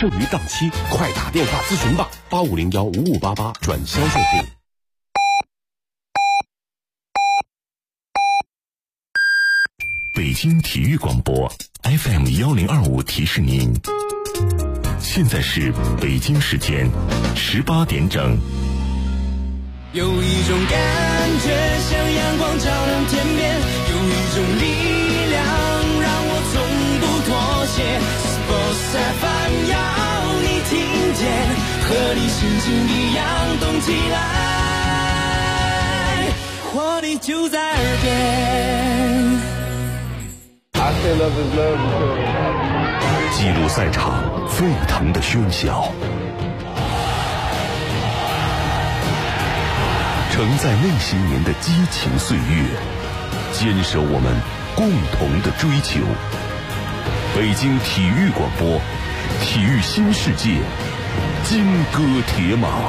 剩余档期，快打电话咨询吧，85015588转销售部。 北京体育广播 FM1025提示您，现在是北京时间18点整。 有一种感觉像阳光照亮天边，有一种力量让我从不妥协。Sports FM 要你听见，和你心情一样动起来，活力就在耳边。 记录赛场沸腾的喧嚣，承载那些年的激情岁月，坚守我们共同的追求。北京体育广播，体育新世界，金戈铁马。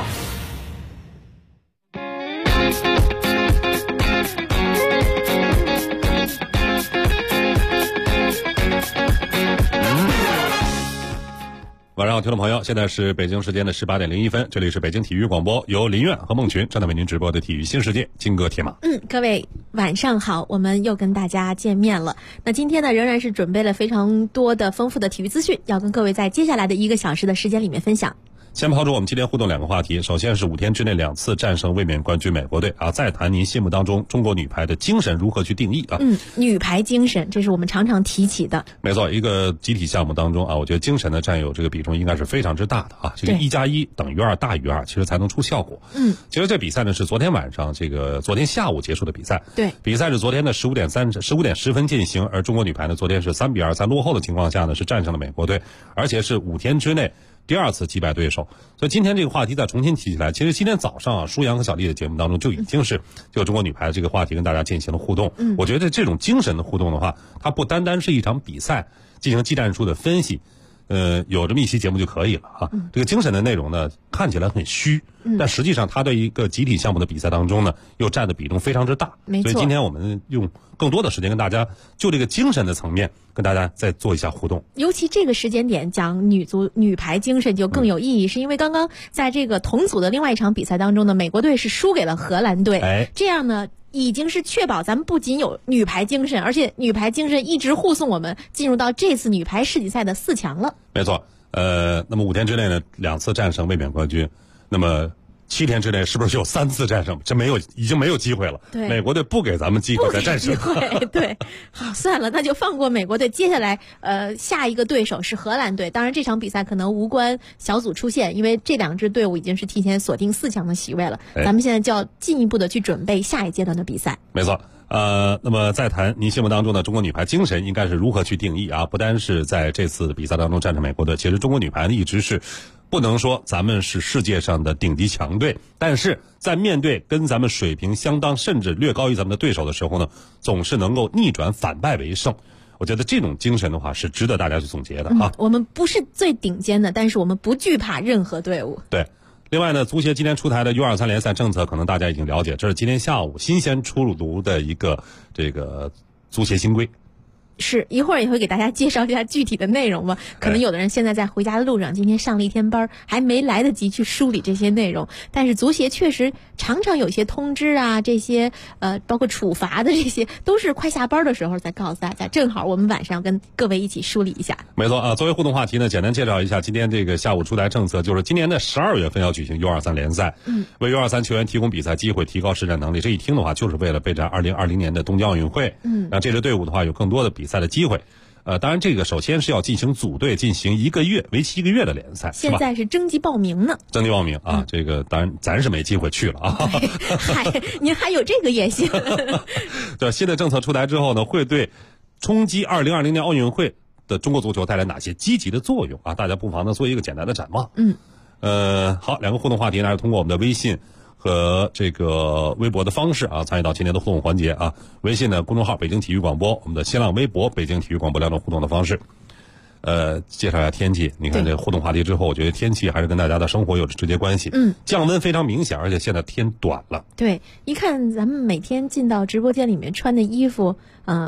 晚上好，听众朋友，现在是北京时间的18点01分，这里是北京体育广播，由林苑和孟群正在为您直播的体育新世界，金戈铁马。 各位晚上好，我们又跟大家见面了。那今天呢，仍然是准备了非常多的丰富的体育资讯，要跟各位在接下来的1个小时的时间里面分享。 先抛出我们今天互动2个话题，首先是5天之内2次战胜卫冕冠军美国队啊，再谈您心目当中中国女排的精神如何去定义啊？ 女排精神，这是我们常常提起的。 没错，一个集体项目当中啊，我觉得精神的占有这个比重应该是非常之大的啊。这个1+1等于2大于2，其实才能出效果。其实这比赛呢是昨天晚上昨天下午结束的比赛。 对， 比赛是昨天的15点10分进行，而中国女排呢昨天是3-2，在落后的情况下呢是战胜了美国队，而且是5天之内第2次击败对手。所以今天这个话题再重新提起来，其实今天早上啊，舒阳和小丽的节目当中就已经是就中国女排这个话题跟大家进行了互动。我觉得这种精神的互动的话，它不单单是一场比赛进行技战术的分析，有这么一期节目就可以了啊。这个精神的内容呢，看起来很虚，但实际上它对一个集体项目的比赛当中呢，又占的比重非常之大。 没错。 所以今天我们用更多的时间跟大家就这个精神的层面跟大家再做一下互动。 尤其这个时间点讲女排精神就更有意义，是因为刚刚在这个同组的另外一场比赛当中呢，美国队是输给了荷兰队。这样呢已经是确保咱们不仅有女排精神，而且女排精神一直护送我们进入到这次女排世锦赛的4强了。 没错，那么5天之内呢2次战胜卫冕冠军，那么7天之内是不是就有3次战胜？已经没有机会了。 对， 美国队不给咱们机会再战胜。 对，好，算了，那就放过美国队。接下来下一个对手是荷兰队，当然这场比赛可能无关小组出线，因为这2支队伍已经是提前锁定4强的席位了。咱们现在就要进一步的去准备下一阶段的比赛。 没错。那么再谈您心目当中的中国女排精神应该是如何去定义啊？不单是在这次比赛当中战胜美国队，其实中国女排呢一直是不能说咱们是世界上的顶级强队，但是在面对跟咱们水平相当甚至略高于咱们的对手的时候呢，总是能够逆转反败为胜。我觉得这种精神的话是值得大家去总结的啊。 我们不是最顶尖的，但是我们不惧怕任何队伍。 对。另外呢，足协今天出台的 U23 联赛政策，可能大家已经了解，这是今天下午新鲜出炉的一个这个足协新规。 是，一会儿也会给大家介绍一下具体的内容吧。可能有的人现在在回家的路上，今天上了一天班，还没来得及去梳理这些内容。但是足协确实常常有些通知啊，这些包括处罚的这些，都是快下班的时候再告诉大家。正好我们晚上跟各位一起梳理一下。 没错啊，作为互动话题呢，简单介绍一下今天这个下午出台政策，就是今年的12月份要举行 U23 联赛，为 U23 球员提供比赛机会，提高实战能力。这一听的话，就是为了备战2020年的东京奥运会。让这支队伍的话有更多的比赛的机会。当然这个首先是要进行组队，进行为期1个月的联赛。 现在是征集报名呢。 征集报名啊，这个当然咱是没机会去了啊。 您还有这个野心。 对，新的政策出台之后呢，会对冲击2020年奥运会的中国足球带来哪些积极的作用啊？大家不妨呢做一个简单的展望。好，2个互动话题呢是通过我们的微信和这个微博的方式啊，参与到今天的互动环节啊。微信呢公众号北京体育广播，我们的新浪微博北京体育广播2种互动的方式。介绍一下天气。你看这个互动话题之后，我觉得天气还是跟大家的生活有着直接关系。降温非常明显，而且现在天短了。 对，一看咱们每天进到直播间里面穿的衣服，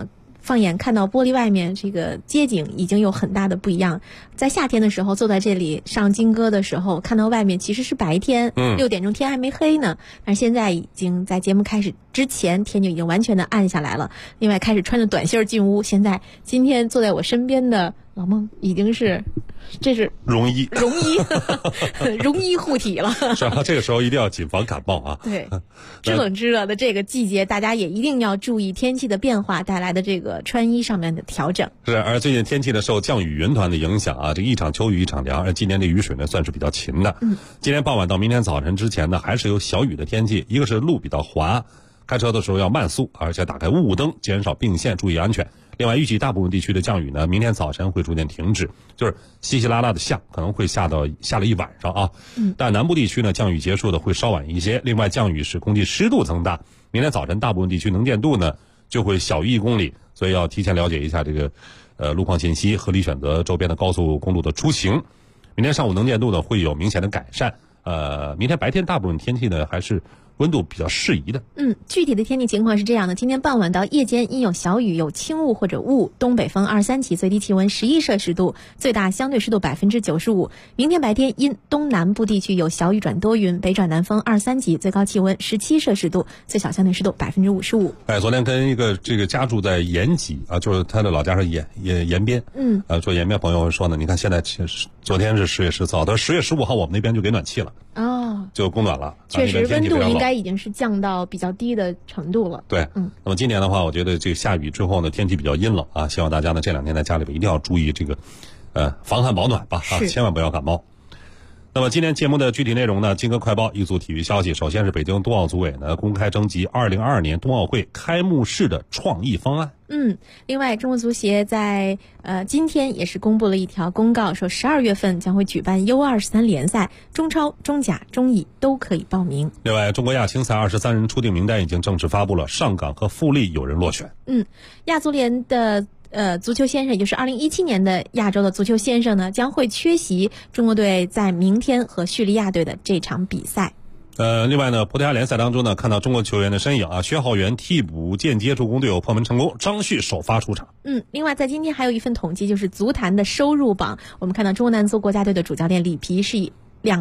放眼看到玻璃外面，这个街景已经有很大的不一样。在夏天的时候坐在这里上金歌的时候，看到外面其实是白天，6点钟天还没黑呢，但是现在已经在节目开始之前天就已经完全的暗下来了。另外开始穿着短袖进屋，今天坐在我身边的老孟已经是，这是绒衣绒衣护体了。 是啊，这个时候一定要谨防感冒啊。 对，知冷知热的这个季节，大家也一定要注意天气的变化带来的这个穿衣上面的调整。 是，而最近天气呢受降雨云团的影响啊，这一场秋雨一场凉，而今年的雨水呢算是比较勤的。今天傍晚到明天早晨之前呢，还是有小雨的天气。一个是路比较滑，开车的时候要慢速，而且打开雾灯，减少并线，注意安全。另外，预计大部分地区的降雨呢，明天早晨会逐渐停止，就是稀稀拉拉的下，可能会下了一晚上啊。但南部地区呢，降雨结束的会稍晚一些。另外，降雨使空气湿度增大，明天早晨大部分地区能见度呢就会小于1公里，所以要提前了解一下这个路况信息，合理选择周边的高速公路的出行。明天上午能见度呢会有明显的改善。明天白天大部分天气呢还是温度比较适宜的。 具体的天气情况是这样的：今天傍晚到夜间因有小雨、有轻雾或者雾，东北风2、3级，最低气温11摄氏度，最大相对湿度95%。明天白天因东南部地区有小雨转多云，北转南风2、3级，最高气温17摄氏度，最小相对湿度55%。 昨天跟一个这个家住在延吉啊，就是他的老家是延边。做延边朋友说呢，你看现在昨天是10月14号，到10月15号我们那边就给暖气了。就供暖了， 确实温度应该已经是降到比较低的程度了。 对，那么今年的话，我觉得这个下雨之后呢，天气比较阴冷啊，希望大家呢这2天在家里边一定要注意这个防寒保暖吧，千万不要感冒。那么今天节目的具体内容呢，金歌快报一组体育消息。首先是北京冬奥组委呢公开征集2022年冬奥会开幕式的创意方案。 另外中国足协在今天也是公布了一条公告，说12月份将会举办 U23 联赛，中超、中甲、中乙都可以报名。 另外中国亚青赛23人初定名单已经正式发布了，上港和富力有人落选。 亚足联的足球先生，也就是2017年的亚洲的足球先生呢，将会缺席中国队在明天和叙利亚队的这场比赛。 另外呢，葡萄牙联赛当中呢，看到中国球员的身影啊，薛浩元替补间接助攻队友破门成功，张旭首发出场。 另外在今天还有一份统计，就是足坛的收入榜，我们看到中国男足国家队的主教练里皮是以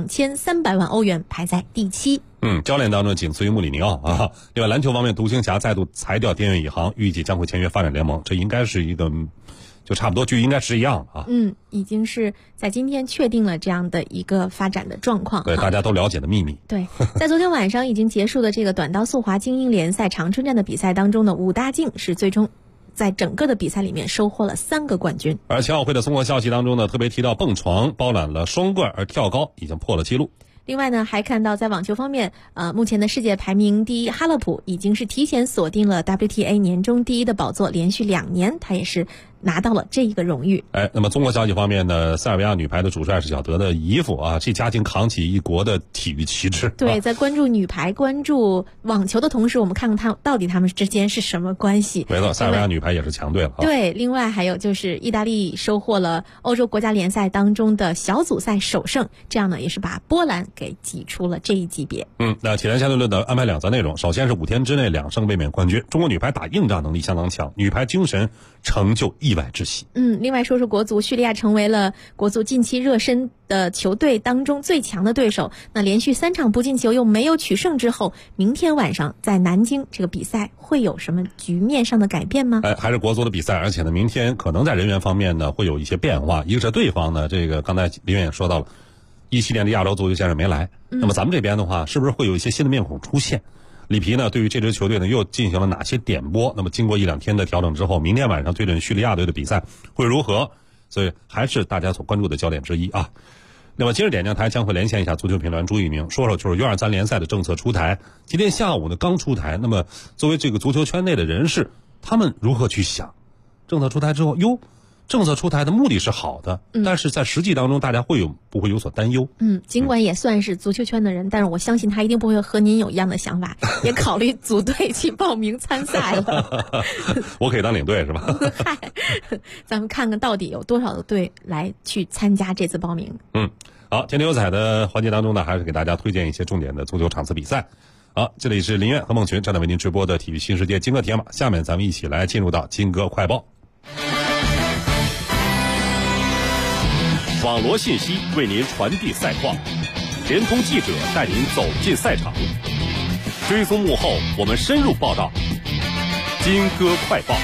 2300万欧元排在第7。 教练当中仅次于穆里尼奥啊。另外篮球方面，独行侠再度裁掉边缘以航，预计将会签约发展联盟，这应该是一个就差不多就应该是一样啊。 已经是在今天确定了这样的一个发展的状况。 对，大家都了解的秘密。 对，在昨天晚上已经结束的这个短道速滑精英联赛长春站的比赛当中呢，武大靖是最终在整个的比赛里面收获了3个冠军。 而残奥会的综合消息当中呢，特别提到蹦床包揽了双冠，而跳高已经破了纪录。 另外呢，还看到在网球方面，目前的世界排名第一哈勒普已经是提前锁定了 WTA 年终第1的宝座，连续2年他也是拿到了这一个荣誉。 那么中国消息方面呢，塞尔维亚女排的主帅是小德的姨父啊，这家庭扛起一国的体育旗帜。 对，在关注女排、关注网球的同时，我们看看他们之间是什么关系。 没错，塞尔维亚女排也是强队了。 对，另外还有就是意大利收获了欧洲国家联赛当中的小组赛首胜，这样呢也是把波兰给挤出了这一级别。 那体坛相对论的安排2则内容，首先是5天之内2胜卫冕冠军，中国女排打硬仗能力相当强，女排精神成就意外之喜。 另外说说国足，叙利亚成为了国足近期热身的球队当中最强的对手。那连续3场不进球又没有取胜之后，明天晚上在南京这个比赛会有什么局面上的改变吗？ 还是国足的比赛，而且呢，明天可能在人员方面呢会有一些变化。一个是对方呢，这个刚才林远也说到了，17年的亚洲足球先生没来，那么咱们这边的话，是不是会有一些新的面孔出现？里皮呢对于这支球队呢又进行了哪些点拨？那么经过1-2天的调整之后，明天晚上对阵叙利亚队的比赛会如何？所以还是大家所关注的焦点之一啊。那么今日点将台将会连线一下足球评论员朱一鸣，说说就是 U23 联赛的政策出台。今天下午呢刚出台，那么作为这个足球圈内的人士，他们如何去想？政策出台之后，政策出台的目的是好的，但是在实际当中，大家不会有所担忧？ 尽管也算是足球圈的人，但是我相信他一定不会和您有一样的想法，也考虑组队去报名参赛了。 我可以当领队是吧？ 嗨，咱们看看到底有多少的队来去参加这次报名。 好，今天有彩的环节当中呢，还是给大家推荐一些重点的足球场次比赛。 好，这里是林苑和孟群正在为您直播的体育新世界金戈铁马，下面咱们一起来进入到金戈快报。 网罗信息为您传递赛况，联通记者带您走进赛场，追踪幕后我们深入报道。金戈快报。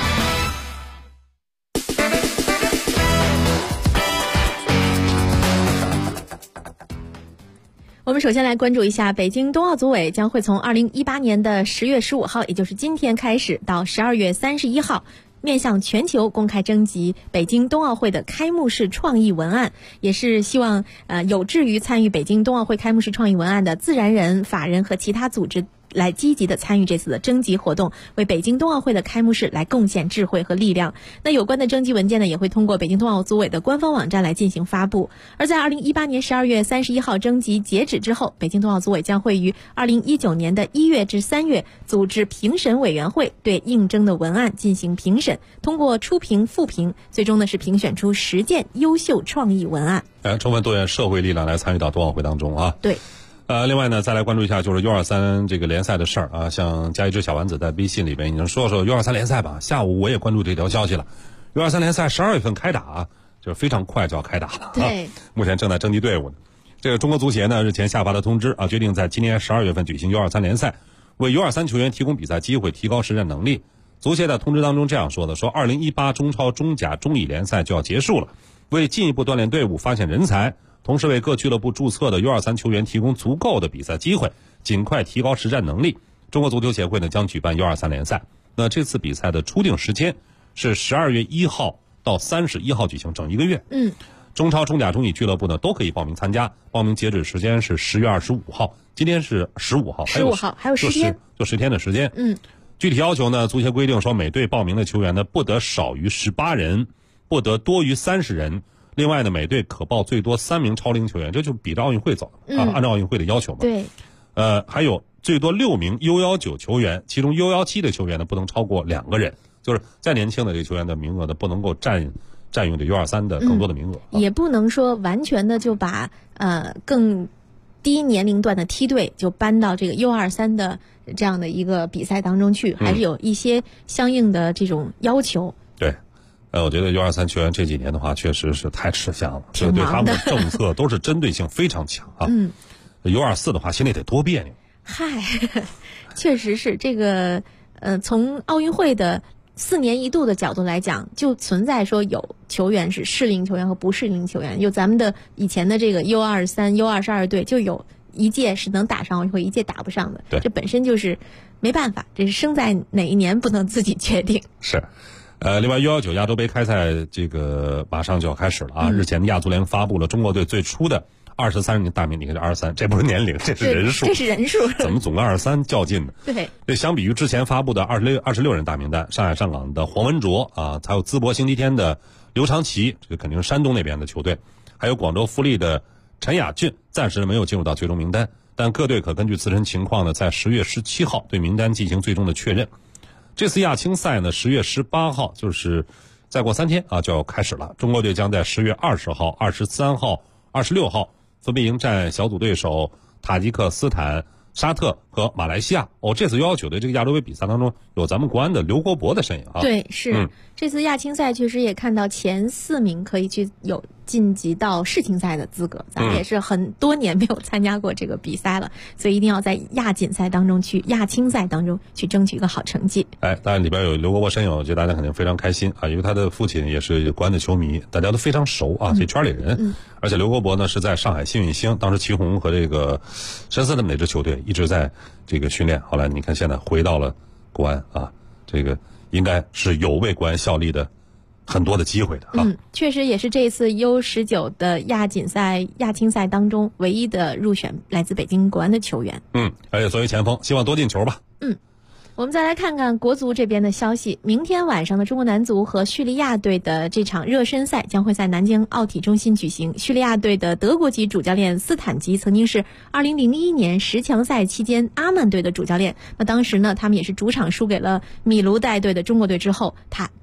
我们首先来关注一下，北京冬奥组委将会从2018年的10月15号，也就是今天开始，到12月31号，面向全球公开征集北京冬奥会的开幕式创意文案，也是希望有志于参与北京冬奥会开幕式创意文案的自然人、法人和其他组织来积极的参与这次的征集活动，为北京冬奥会的开幕式来贡献智慧和力量。那有关的征集文件呢，也会通过北京冬奥组委的官方网站来进行发布。而在2018年12月31号征集截止之后，北京冬奥组委将会于2019年的1月至3月组织评审委员会对应征的文案进行评审，通过初评、复评，最终呢是评选出10件优秀创意文案。 充分动员社会力量来参与到冬奥会当中啊。 对。 另外呢，再来关注一下就是 U23 这个联赛的事儿啊。像加一只小丸子在微信里边已经说 U23 联赛吧。下午我也关注这条消息了。U23 联赛12月份开打，就是非常快就要开打了。 对， 目前正在征集队伍呢。这个中国足协呢日前下发的通知啊，决定在今年12月份举行 U23 联赛，为 U23 球员提供比赛机会，提高实战能力。足协在通知当中这样说的，说2018中超、中甲、中乙联赛就要结束了，为进一步锻炼队伍、发现人才，同时为各俱乐部注册的 U23 球员提供足够的比赛机会，尽快提高实战能力。中国足球协会呢将举办 U23 联赛。那这次比赛的初定时间是12月1号到31号举行，整1个月。中超、中甲、中乙俱乐部呢都可以报名参加，报名截止时间是10月25号，今天是15号， 还有10天， 就10天的时间。具体要求呢，足协规定说，每队报名的球员呢不得少于18人，不得多于30人。另外呢，每队可报最多3名超龄球员，这就比着奥运会走啊，按照奥运会的要求嘛。 对。 还有最多6名 U19 球员，其中 U17 的球员呢不能超过2个人，就是再年轻的这个球员的名额呢不能够占用这 U23 的更多的名额。 也不能说完全的就把更低年龄段的梯队就搬到这个 U23 的这样的一个比赛当中去，还是有一些相应的这种要求。 对。我觉得 U23 球员这几年的话确实是太吃香了，这对他们的政策都是针对性非常强啊。U24 的话心里得多别扭。 嗨，确实是这个从奥运会的4年一度的角度来讲，就存在说有球员是适龄球员和不适龄球员，有咱们的以前的这个 U23、U22 队就有一届是能打上奥运会，一届打不上的。 对， 这本身就是没办法，这是生在哪一年不能自己决定。 是。另外 U19 亚洲杯开赛这个马上就要开始了啊！日前亚足联发布了中国队最初的23人大名，你看这23，这不是年龄，这是人数， 这是人数， 怎么总跟23较劲呢？ 对， 这相比于之前发布的26人大名单，上海上港的黄文卓啊，还有淄博星期天的刘长奇，这个肯定是山东那边的球队，还有广州富力的陈雅俊，暂时没有进入到最终名单，但各队可根据自身情况呢，在10月17号对名单进行最终的确认。这次亚青赛呢，10月18号就是再过3天啊就要开始了。中国队将在10月20号、23号、26号分别迎战小组对手塔吉克斯坦、沙特和马来西亚。这次U19的这个亚洲杯比赛当中，有咱们国安的刘国博的身影啊。 对，是。这次亚青赛确实也看到前4名可以去有晋级到世青赛的资格，咱们也是很多年没有参加过这个比赛了，所以一定要在亚锦赛当中亚青赛当中去争取一个好成绩。 当然里边有刘国博身影，我觉得大家肯定非常开心啊，因为他的父亲也是国安的球迷，大家都非常熟啊，这圈里人。而且刘国博呢是在上海幸运星，当时祁宏和这个深圳的哪支球队一直在这个训练，后来你看现在回到了国安啊，这个应该是有为国安效力的很多的机会的啊。 确实也是这一次 U19 的亚锦赛、亚青赛当中唯一的入选来自北京国安的球员。 而且作为前锋，希望多进球吧。 我们再来看看国足这边的消息。明天晚上的中国男足和叙利亚队的这场热身赛将会在南京奥体中心举行。叙利亚队的德国籍主教练斯坦吉曾经是2001年10强赛期间阿曼队的主教练。那当时呢，他们也是主场输给了米卢带队的中国队之后，他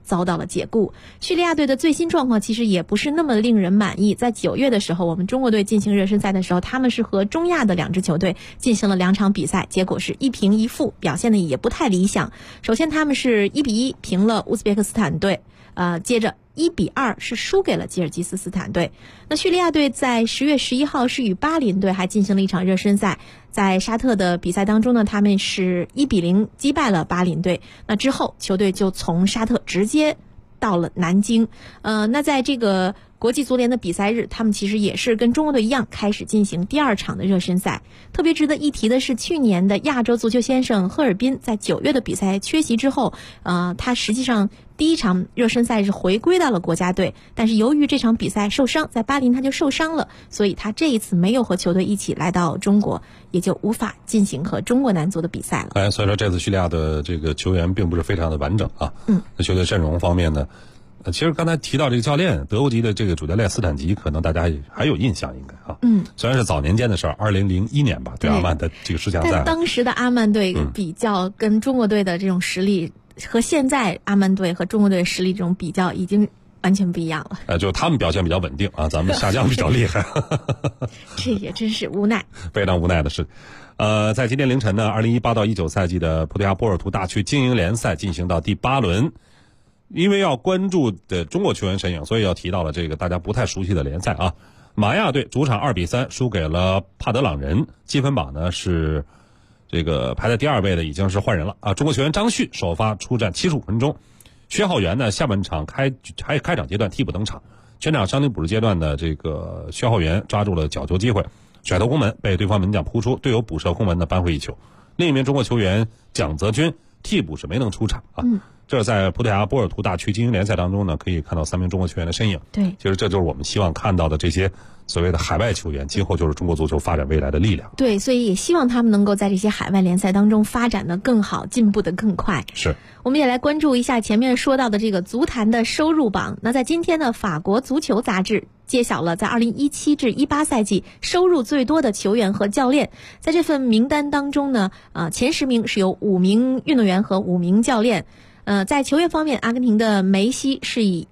遭到了解雇。叙利亚队的最新状况其实也不是那么令人满意。在9月的时候，我们中国队进行热身赛的时候，他们是和中亚的2支球队进行了2场比赛，结果是1平1负，表现的也不太理想。首先他们是1比1平了乌兹别克斯坦队，接着1比2是输给了吉尔吉斯斯坦队。那叙利亚队在10月11号是与巴林队还进行了一场热身赛，在沙特的比赛当中呢，他们是1比0击败了巴林队。那之后球队就从沙特直接到了南京。那在这个国际足联的比赛日，他们其实也是跟中国队一样开始进行第2场的热身赛。特别值得一提的是，去年的亚洲足球先生赫尔滨在9月的比赛缺席之后，他实际上第1场热身赛是回归到了国家队，但是由于这场比赛受伤，在巴林他就受伤了，所以他这一次没有和球队一起来到中国，也就无法进行和中国男足的比赛了。 所以说这次叙利亚的这个球员并不是非常的完整啊。那球队阵容方面呢，其实刚才提到这个教练，德国籍的这个主教练斯坦吉，可能大家还有印象应该啊。虽然是早年间的事儿，2001年吧，对阿曼的这个世强赛。 但当时的阿曼队比较跟中国队的这种实力，和现在阿曼队和中国队的实力这种比较，已经完全不一样了。 就他们表现比较稳定啊，咱们下降比较厉害。 这也真是无奈， 非常无奈的是。在今天凌晨呢，2018到19赛季的葡萄牙波尔图大区精英联赛进行到第8轮。因为要关注的中国球员身影，所以要提到了这个大家不太熟悉的联赛啊。马亚队主场2比3输给了帕德朗人，积分榜呢是这个排在第2位的已经是换人了啊。中国球员张旭首发出战75分钟，薛浩元呢下半场开场阶段替补登场，全场伤停补时阶段的这个薛浩元抓住了角球机会，甩头攻门被对方门将扑出，队友补射攻门呢扳回一球。另一名中国球员蒋泽军替补是没能出场啊。这在葡萄牙波尔图大区精英联赛当中呢，可以看到3名中国球员的身影。 对， 其实这就是我们希望看到的这些所谓的海外球员，今后就是中国足球发展未来的力量。 对，所以也希望他们能够在这些海外联赛当中发展的更好，进步的更快。 是， 我们也来关注一下前面说到的这个足坛的收入榜。那在今天的法国足球杂志揭晓了在2017至18赛季收入最多的球员和教练。在这份名单当中呢，前10名是有5名运动员和5名教练。在球员方面，阿根廷的梅西是以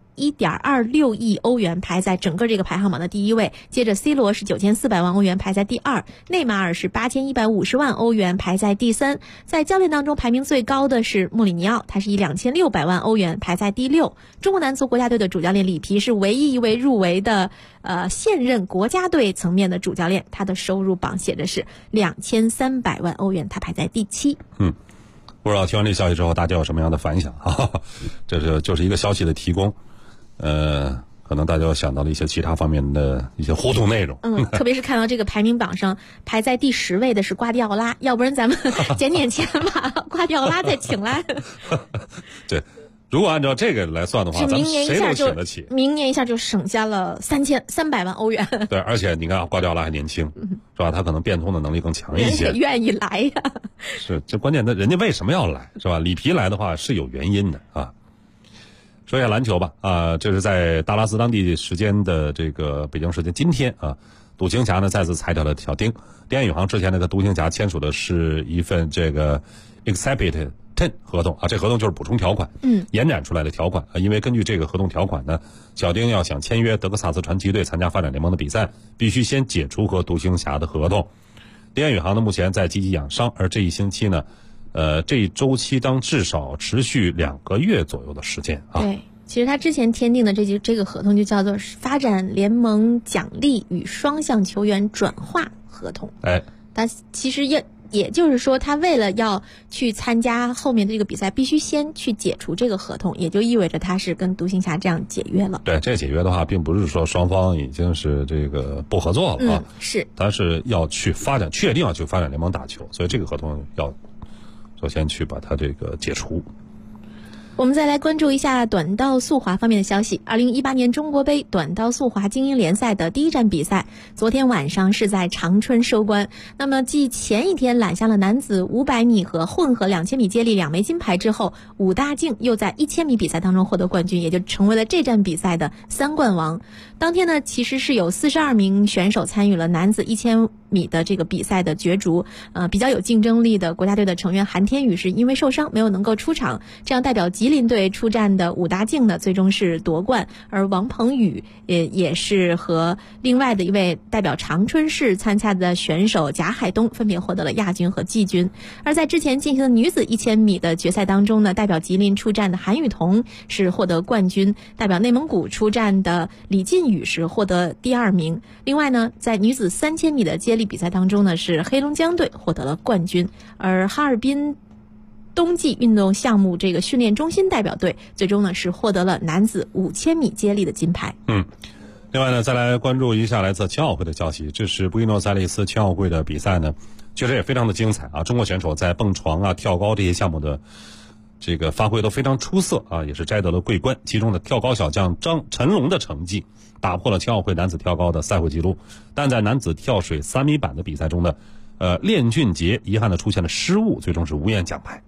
1.26亿欧元排在整个这个排行榜的第1位，接着 C 罗是9400万欧元排在第2，内马尔是8150万欧元排在第3。在教练当中排名最高的是穆里尼奥，他是以2600万欧元排在第6。中国男足国家队的主教练里皮是唯一一位入围的现任国家队层面的主教练，他的收入榜写的是2300万欧元，他排在第7。 不知道听完这消息之后大家有什么样的反响啊？这就是一个消息的提供，可能大家又想到了一些其他方面的一些互动内容。 特别是看到这个排名榜上排在第10位的是瓜迪奥拉，要不然咱们捡钱把瓜迪奥拉再请来。 对。如果按照这个来算的话，咱们谁都请得起。 明年一下就省下了3300万欧元。 对，而且你看瓜迪奥拉还年轻，是吧？他可能变通的能力更强一些。 人家愿意来呀。 是，这关键人家为什么要来，是吧？里皮来的话是有原因的啊。说一下篮球吧，这是在达拉斯当地时间的这个北京时间今天啊，独行侠呢再次裁掉了小丁。丁彦雨航之前呢和独行侠签署的是一份这个 exhibit合同啊，这合同就是补充条款，延展出来的条款啊。因为根据这个合同条款呢，小丁要想签约德克萨斯传奇队参加发展联盟的比赛，必须先解除和独行侠的合同。丁彦雨航呢目前在积极养伤，而这一星期呢，这一周期当至少持续2个月左右的时间啊。 对，其实他之前签订的这个合同就叫做发展联盟奖励与双向球员转化合同。他其实也就是说，他为了要去参加后面的这个比赛，必须先去解除这个合同，也就意味着他是跟独行侠这样解约了。 对，这解约的话，并不是说双方已经是这个不合作了啊， 是， 他是要去发展，确定要去发展联盟打球，所以这个合同要首先去把它这个解除。 我们再来关注一下短道速滑方面的消息。2018年中国杯短道速滑精英联赛的第1站比赛，昨天晚上是在长春收官。那么继前一天揽下了男子500米和混合2000米接力2枚金牌之后，武大靖又在1000米比赛当中获得冠军，也就成为了这站比赛的3冠王。当天呢，其实是有42名选手参与了男子1000米的这个比赛的角逐。比较有竞争力的国家队的成员韩天宇是因为受伤没有能够出场，这样代表吉林队出战的武大靖呢，最终是夺冠，而王鹏宇也是和另外的一位代表长春市参加的选手贾海东分别获得了亚军和季军。而在之前进行的女子1000米的决赛当中呢，代表吉林出战的韩雨桐是获得冠军，代表内蒙古出战的李靖宇是获得第2名。另外呢，在女子3000米的接力比赛当中呢，是黑龙江队获得了冠军，而哈尔滨冬季运动项目这个训练中心代表队最终呢是获得了男子5000米接力的金牌。 另外呢，再来关注一下来自青奥会的消息。这是布宜诺斯艾利斯青奥会的比赛呢，确实也非常的精彩啊！中国选手在蹦床啊、跳高这些项目的这个发挥都非常出色啊，也是摘得了桂冠。其中的跳高小将陈龙的成绩打破了青奥会男子跳高的赛会纪录，但在男子跳水3米板的比赛中呢，练俊杰遗憾的出现了失误，最终是无缘奖牌。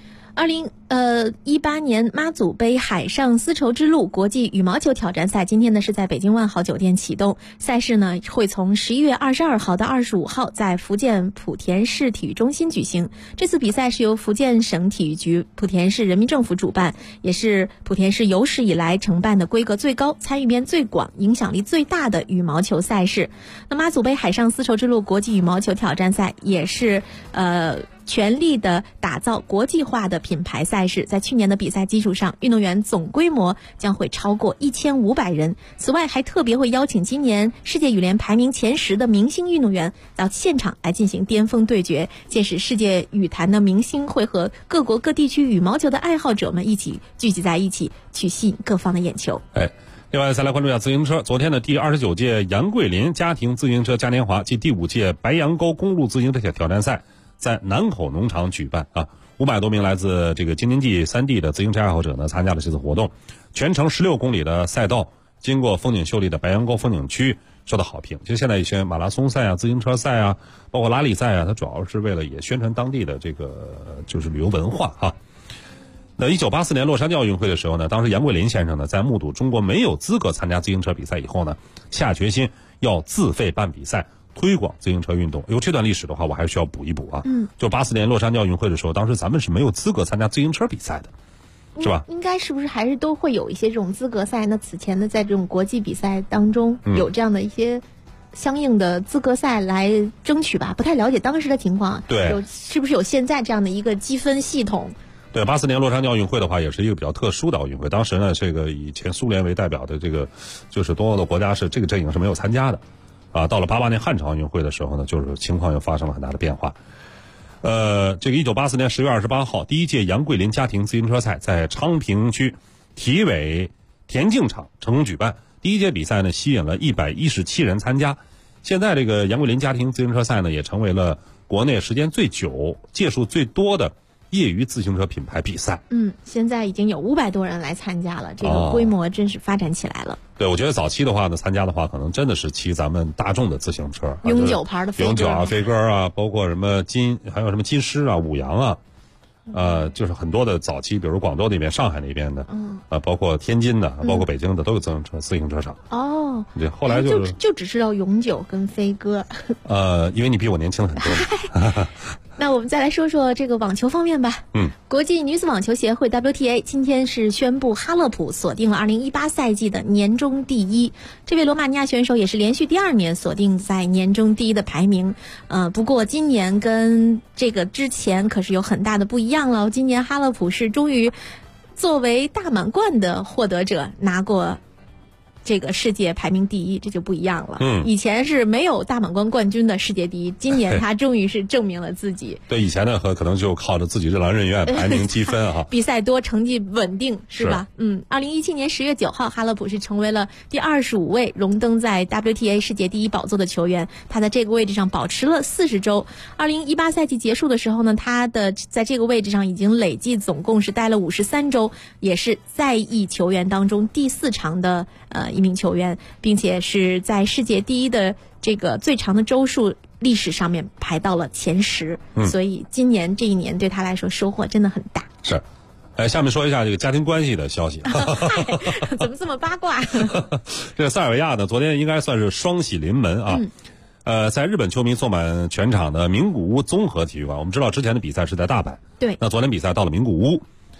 2018年妈祖杯海上丝绸之路国际羽毛球挑战赛今天呢是在北京万豪酒店启动，赛事呢会从11月22号到25号在福建莆田市体育中心举行。这次比赛是由福建省体育局、莆田市人民政府主办，也是莆田市有史以来承办的规格最高、参与面最广、影响力最大的羽毛球赛事。那妈祖杯海上丝绸之路国际羽毛球挑战赛也是全力的打造国际化的品牌赛事，在去年的比赛基础上，运动员总规模将会超过1500人。此外，还特别会邀请今年世界羽联排名前10的明星运动员到现场来进行巅峰对决。届时，世界羽坛的明星会和各国各地区羽毛球的爱好者们一起聚集在一起，去吸引各方的眼球。 另外再来关注一下自行车。昨天的第29届杨桂林家庭自行车嘉年华及第5届白杨沟公路自行车挑战赛在南口农场举办啊，500多名来自这个京津冀3地的自行车爱好者呢参加了这次活动。全程16公里的赛道，经过风景秀丽的白杨沟风景区，受到好评。其实现在一些马拉松赛啊、自行车赛啊，包括拉力赛啊，它主要是为了也宣传当地的这个就是旅游文化啊。那1984年洛杉矶奥运会的时候呢，当时杨桂林先生呢在目睹中国没有资格参加自行车比赛以后呢，下决心要自费办比赛，推广自行车运动。这段历史的话，我还是需要补一补啊。就84年洛杉矶奥运会的时候，当时咱们是没有资格参加自行车比赛的，是吧？ 应该是不是还是都会有一些这种资格赛？那此前的在这种国际比赛当中，有这样的一些相应的资格赛来争取吧？不太了解当时的情况。 对， 是不是有现在这样的一个积分系统？ 对，84年洛杉矶奥运会的话，也是一个比较特殊的奥运会。当时呢，这个以前苏联为代表的这个就是东欧的国家是这个阵营是没有参加的。到了88年汉城奥运会的时候呢，就是情况又发生了很大的变化。这个1984年10月28号，第1届杨桂林家庭自行车赛在昌平区体委田径场成功举办。第1届比赛呢，吸引了117人参加。现在这个杨桂林家庭自行车赛呢，也成为了国内时间最久、届数最多的业余自行车品牌比赛。 现在已经有500多人来参加了，这个规模真是发展起来了。 对，我觉得早期的话呢，参加的话可能真的是骑咱们大众的自行车， 永久牌的永久啊、飞鸽啊，包括什么还有什么金狮啊、五羊啊，就是很多的早期，比如广州那边、上海那边的，包括天津的，包括北京的，都有自行车场。对，后来就只知道永久跟飞鸽。 因为你比我年轻很多。 那我们再来说说这个网球方面吧。国际女子网球协会 WTA 今天是宣布哈勒普锁定了2018赛季的年终第1。这位罗马尼亚选手也是连续第2年锁定在年终第1的排名。不过今年跟这个之前可是有很大的不一样了。今年哈勒普是终于作为大满贯的获得者拿过这个世界排名第1，这就不一样了。以前是没有大满贯冠军的世界第1，今年他终于是证明了自己。 对，以前呢可能就靠着自己任劳任怨，排名积分啊， 比赛多，成绩稳定，是吧？2017年10月9号，哈勒普是成为了第25位荣登在 WTA 世界第1宝座的球员。他在这个位置上保持了40周。2018赛季结束的时候呢，他在这个位置上已经累计总共是待了53周，也是在役球员当中第4长的一名球员，并且是在世界第1的这个最长的周数历史上面排到了前10。所以今年这一年对他来说收获真的很大。 是。下面说一下这个家庭关系的消息。 怎么这么八卦？ 这个塞尔维亚呢，昨天应该算是双喜临门啊。在日本球迷坐满全场的名古屋综合体育馆，我们知道之前的比赛是在大阪， 对， 那昨天比赛到了名古屋。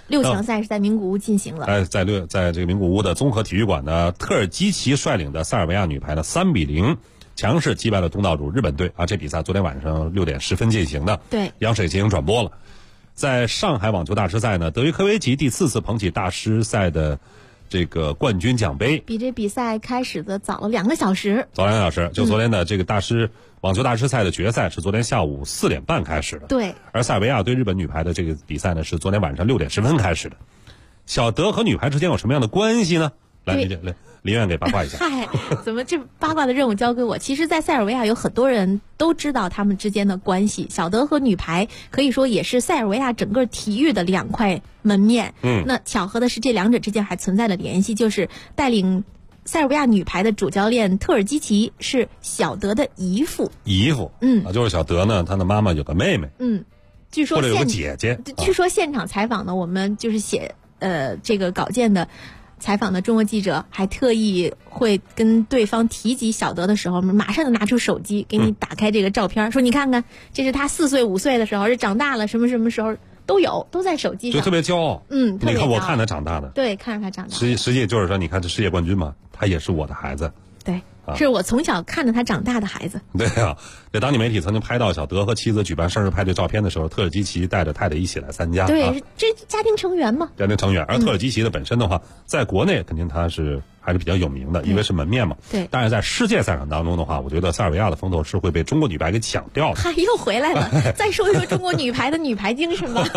6强赛是在名古屋进行了。 在这个名古屋的综合体育馆呢，特尔基奇率领的塞尔维亚女排呢3-0强势击败了东道主日本队啊！这比赛昨天晚上6点10分进行的， 对， 央视也进行转播了。在上海网球大师赛呢，德约科维奇第4次捧起大师赛的这个冠军奖杯， 比这比赛开始的早了2个小时。 早2个小时，就昨天的这个网球大师赛的决赛是昨天下午4点半开始的。 对， 而塞尔维亚对日本女排的这个比赛呢，是昨天晚上6点10分开始的。小德和女排之间有什么样的关系呢？来，林苑给八卦一下。 嗨，怎么这八卦的任务交给我？其实，在塞尔维亚有很多人都知道他们之间的关系。小德和女排可以说也是塞尔维亚整个体育的2块门面。那巧合的是，这2者之间还存在了联系，就是带领塞尔维亚女排的主教练特尔基奇是小德的姨父。 就是小德呢，他的妈妈有个妹妹。 据说或者有个姐姐。 据说现场采访呢，我们就是写这个稿件的。采访的中国记者还特意会跟对方提及小德的时候，马上就拿出手机给你打开这个照片，说你看看，这是他4岁5岁的时候，这长大了什么什么时候都在手机上， 就特别骄傲。 特别骄傲。 你看我看他长大的， 对，看着他长大。 实际就是说，你看这世界冠军嘛，他也是我的孩子。 对。是我从小看着他长大的孩子。 对啊，这当地媒体曾经拍到小德和妻子举办生日派对照片的时候，特尔基奇带着太太一起来参加。 对，这家庭成员嘛。 家庭成员，而特尔基奇的本身的话，在国内肯定他是还是比较有名的，因为是门面嘛。 对。 但是在世界赛场当中的话，我觉得塞尔维亚的风头是会被中国女排给抢掉的。 又回来了，再说一说中国女排的女排精神吧。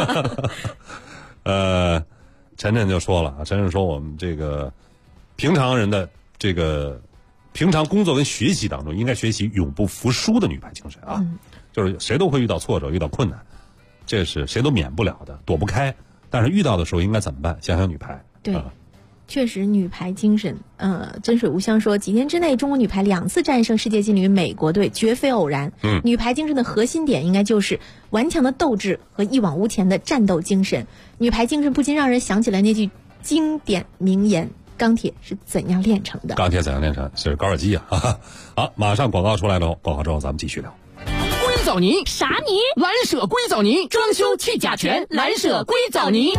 晨晨就说了啊，晨晨说我们这个平常人的这个。平常工作跟学习当中，应该学习永不服输的女排精神啊！就是谁都会遇到挫折、遇到困难，这是谁都免不了的，躲不开。但是遇到的时候应该怎么办？想想女排。 对，确实女排精神。真水无香说，几年之内中国女排2次战胜世界劲旅美国队，绝非偶然。女排精神的核心点应该就是顽强的斗志和一往无前的战斗精神。女排精神不禁让人想起了那句经典名言。钢铁是怎样炼成的？ 钢铁怎样炼成？是高尔基啊！好，马上广告出来了，广告之后咱们继续聊。 硅藻泥啥泥？蓝舍硅藻泥，装修去甲醛，蓝舍硅藻泥。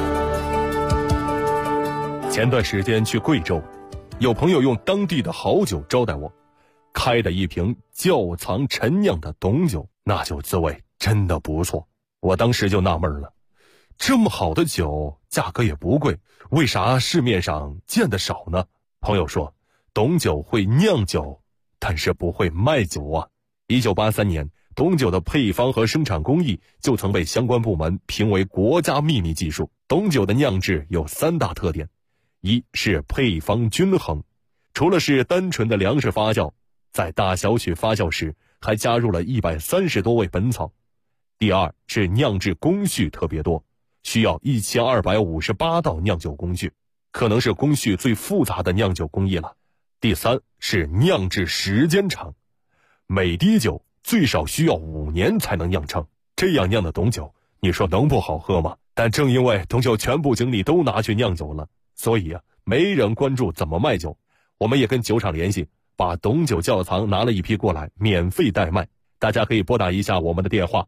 前段时间去贵州，有朋友用当地的好酒招待我，开的一瓶窖藏陈酿的董酒，那酒滋味真的不错。我当时就纳闷了，这么好的酒，价格也不贵，为啥市面上见得少呢？朋友说，董酒会酿酒，但是不会卖酒啊。1983年，董酒的配方和生产工艺就曾被相关部门评为国家秘密技术。董酒的酿制有3大特点，一是配方均衡，除了是单纯的粮食发酵，在大小曲发酵时还加入了130多味本草。第二是酿制工序特别多，需要1258道酿酒工序，可能是工序最复杂的酿酒工艺了。第三是酿制时间长，每滴酒最少需要5年才能酿成，这样酿的董酒，你说能不好喝吗？但正因为董酒全部精力都拿去酿酒了，所以没人关注怎么卖酒。我们也跟酒厂联系，把董酒窖藏拿了一批过来，免费代卖。大家可以拨打一下我们的电话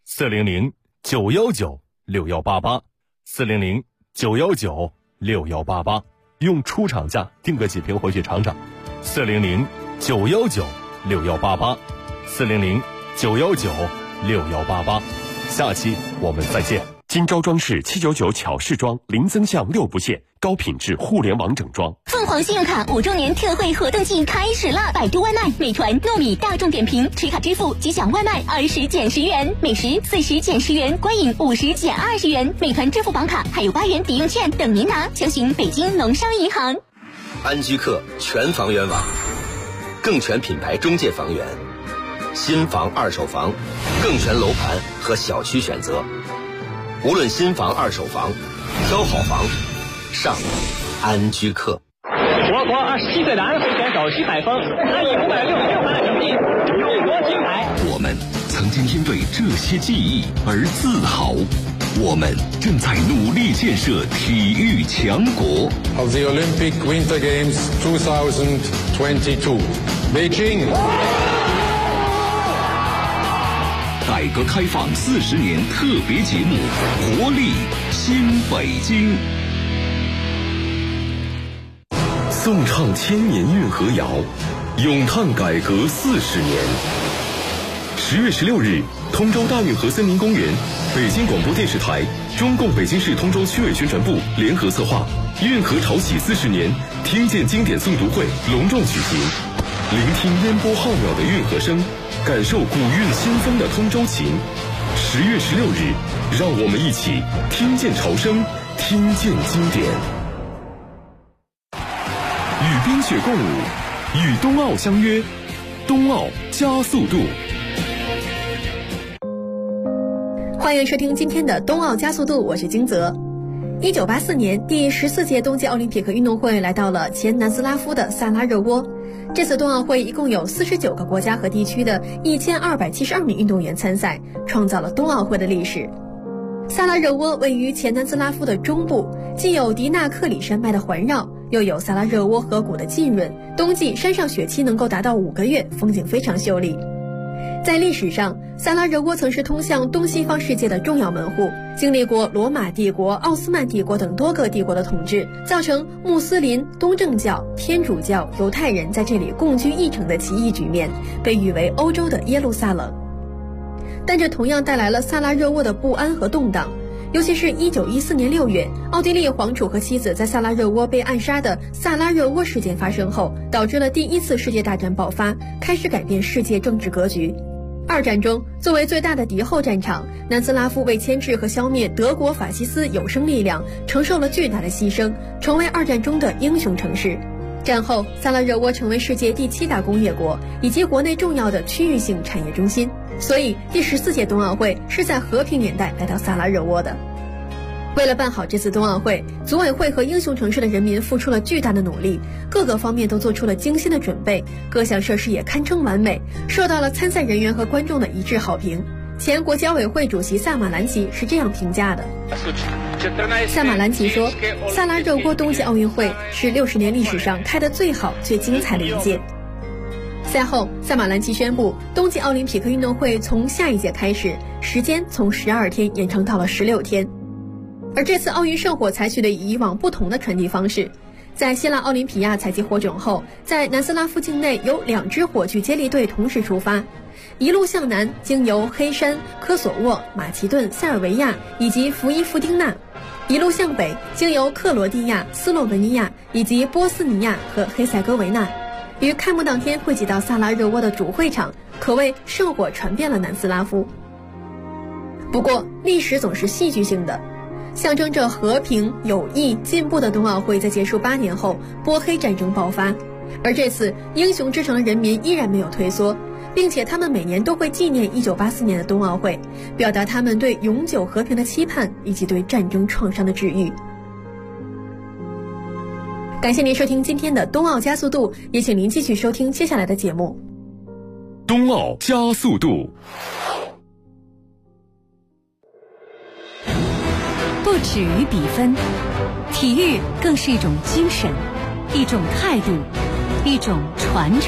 400-919-6188 400-919-6188，用出厂价订个几瓶回去尝尝。400-919-6188 400-919-6188，下期我们再见。 金招装饰799巧饰装，零增项6不限，高品质互联网整装。 凤凰信用卡5周年特惠活动季开始了！百度外卖、美团、糯米、大众点评持卡支付即享外卖20减10元，美食40减10元，观影50减20元。美团支付宝卡还有8元抵用券等您拿，详询北京农商银行。 安居客全房源网，更全品牌中介房源，新房、二手房，更全楼盘和小区选择。无论新房、二手房，挑好房，上安居客。 我国27岁的安徽选手徐海峰，他以566分的成绩勇夺金牌。 我们曾经因为这些记忆而自豪，我们正在努力建设体育强国。 Of the Olympic Winter Games 2022, Beijing. 带革开放40年特别节目《活力新北京》。 颂唱千年运河谣，咏叹改革40年。10月16日，通州大运河森林公园，北京广播电视台、中共北京市通州区委宣传部联合策划运河潮起40年听见经典诵读会隆重举行，聆听烟波浩渺的运河声，感受古韵新风的通州情。10月16日，让我们一起听见潮声，听见经典。与冰雪共舞，与冬奥相约，冬奥加速度。 欢迎收听今天的冬奥加速度，我是金泽。1984年，第14届冬季奥林匹克运动会来到了前南斯拉夫的萨拉热窝。这次冬奥会一共有49个国家和地区的1272名运动员参赛，创造了冬奥会的历史。萨拉热窝位于前南斯拉夫的中部，既有迪纳克里山脉的环绕，又有萨拉热窝河谷的浸润，冬季山上雪期能够达到5个月，风景非常秀丽。在历史上，萨拉热窝曾是通向东西方世界的重要门户，经历过罗马帝国、奥斯曼帝国等多个帝国的统治，造成穆斯林、东正教、天主教、犹太人在这里共居一城的奇异局面，被誉为欧洲的耶路撒冷。但这同样带来了萨拉热窝的不安和动荡，尤其是1914年6月，奥地利皇储和妻子在萨拉热窝被暗杀的萨拉热窝事件发生后，导致了第1次世界大战爆发，开始改变世界政治格局。二战中，作为最大的敌后战场，南斯拉夫为牵制和消灭德国法西斯有生力量，承受了巨大的牺牲，成为二战中的英雄城市。战后，萨拉热窝成为世界第7大工业国，以及国内重要的区域性产业中心。所以，第14届冬奥会是在和平年代来到萨拉热窝的。为了办好这次冬奥会，组委会和英雄城市的人民付出了巨大的努力，各个方面都做出了精心的准备，各项设施也堪称完美，受到了参赛人员和观众的一致好评。前国际奥委会主席萨马兰奇是这样评价的。萨马兰奇说，萨拉热窝冬季奥运会是60年历史上开得最好、最精彩的一届。赛后，萨马兰奇宣布，冬季奥林匹克运动会从下一届开始，时间从12天延长到了16天。而这次奥运圣火采取的与以往不同的传递方式，在希腊奥林匹亚采集火种后，在南斯拉夫境内有2支火炬接力队同时出发，一路向南，经由黑山、科索沃、马其顿、塞尔维亚以及弗伊夫丁纳，一路向北，经由克罗地亚、斯洛文尼亚以及波斯尼亚和黑塞哥维那，于开幕当天汇集到萨拉热窝的主会场，可谓圣火传遍了南斯拉夫。不过，历史总是戏剧性的。象征着和平、友谊、进步的冬奥会在结束8年后，波黑战争爆发。而这次，英雄之城的人民依然没有退缩，并且他们每年都会纪念1984年的冬奥会，表达他们对永久和平的期盼以及对战争创伤的治愈。感谢您收听今天的冬奥加速度，也请您继续收听接下来的节目。 冬奥加速度。 不止于比分，体育更是一种精神，一种态度，一种传承。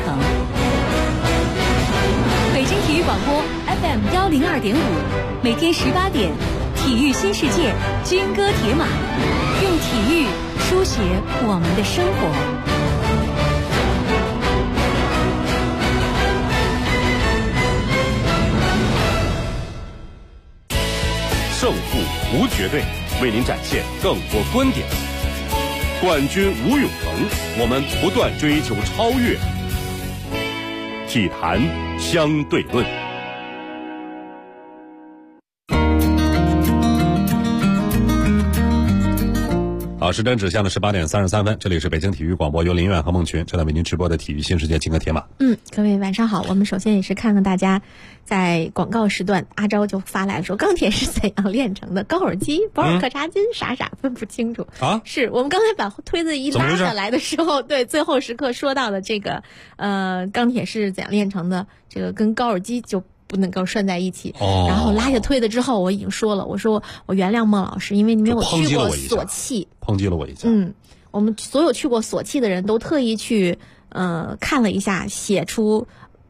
北京体育广播 FM 102.5，每天18点，体育新世界，军歌铁马，用体育书写我们的生活。 胜负无绝对，为您展现更多观点。冠军无永恒，我们不断追求超越。体坛相对论。 好，时针指向了18点33分，这里是北京体育广播，由林远和孟群正在为您直播的体育新世界金戈铁马。 各位晚上好，我们首先也是看看大家在广告时段，阿昭就发来说钢铁是怎样炼成的，高尔基、保尔柯察金傻分不清楚啊。是我们刚才把推子一拉下来的时候，对，最后时刻说到的这个钢铁是怎样炼成的，这个跟高尔基就不能够拴在一起。然后拉下推子之后，我已经说了，我说我原谅孟老师，因为你没有去过索契， 抨击了我一下。 我们所有去过索契的人都特意去看了一下，写出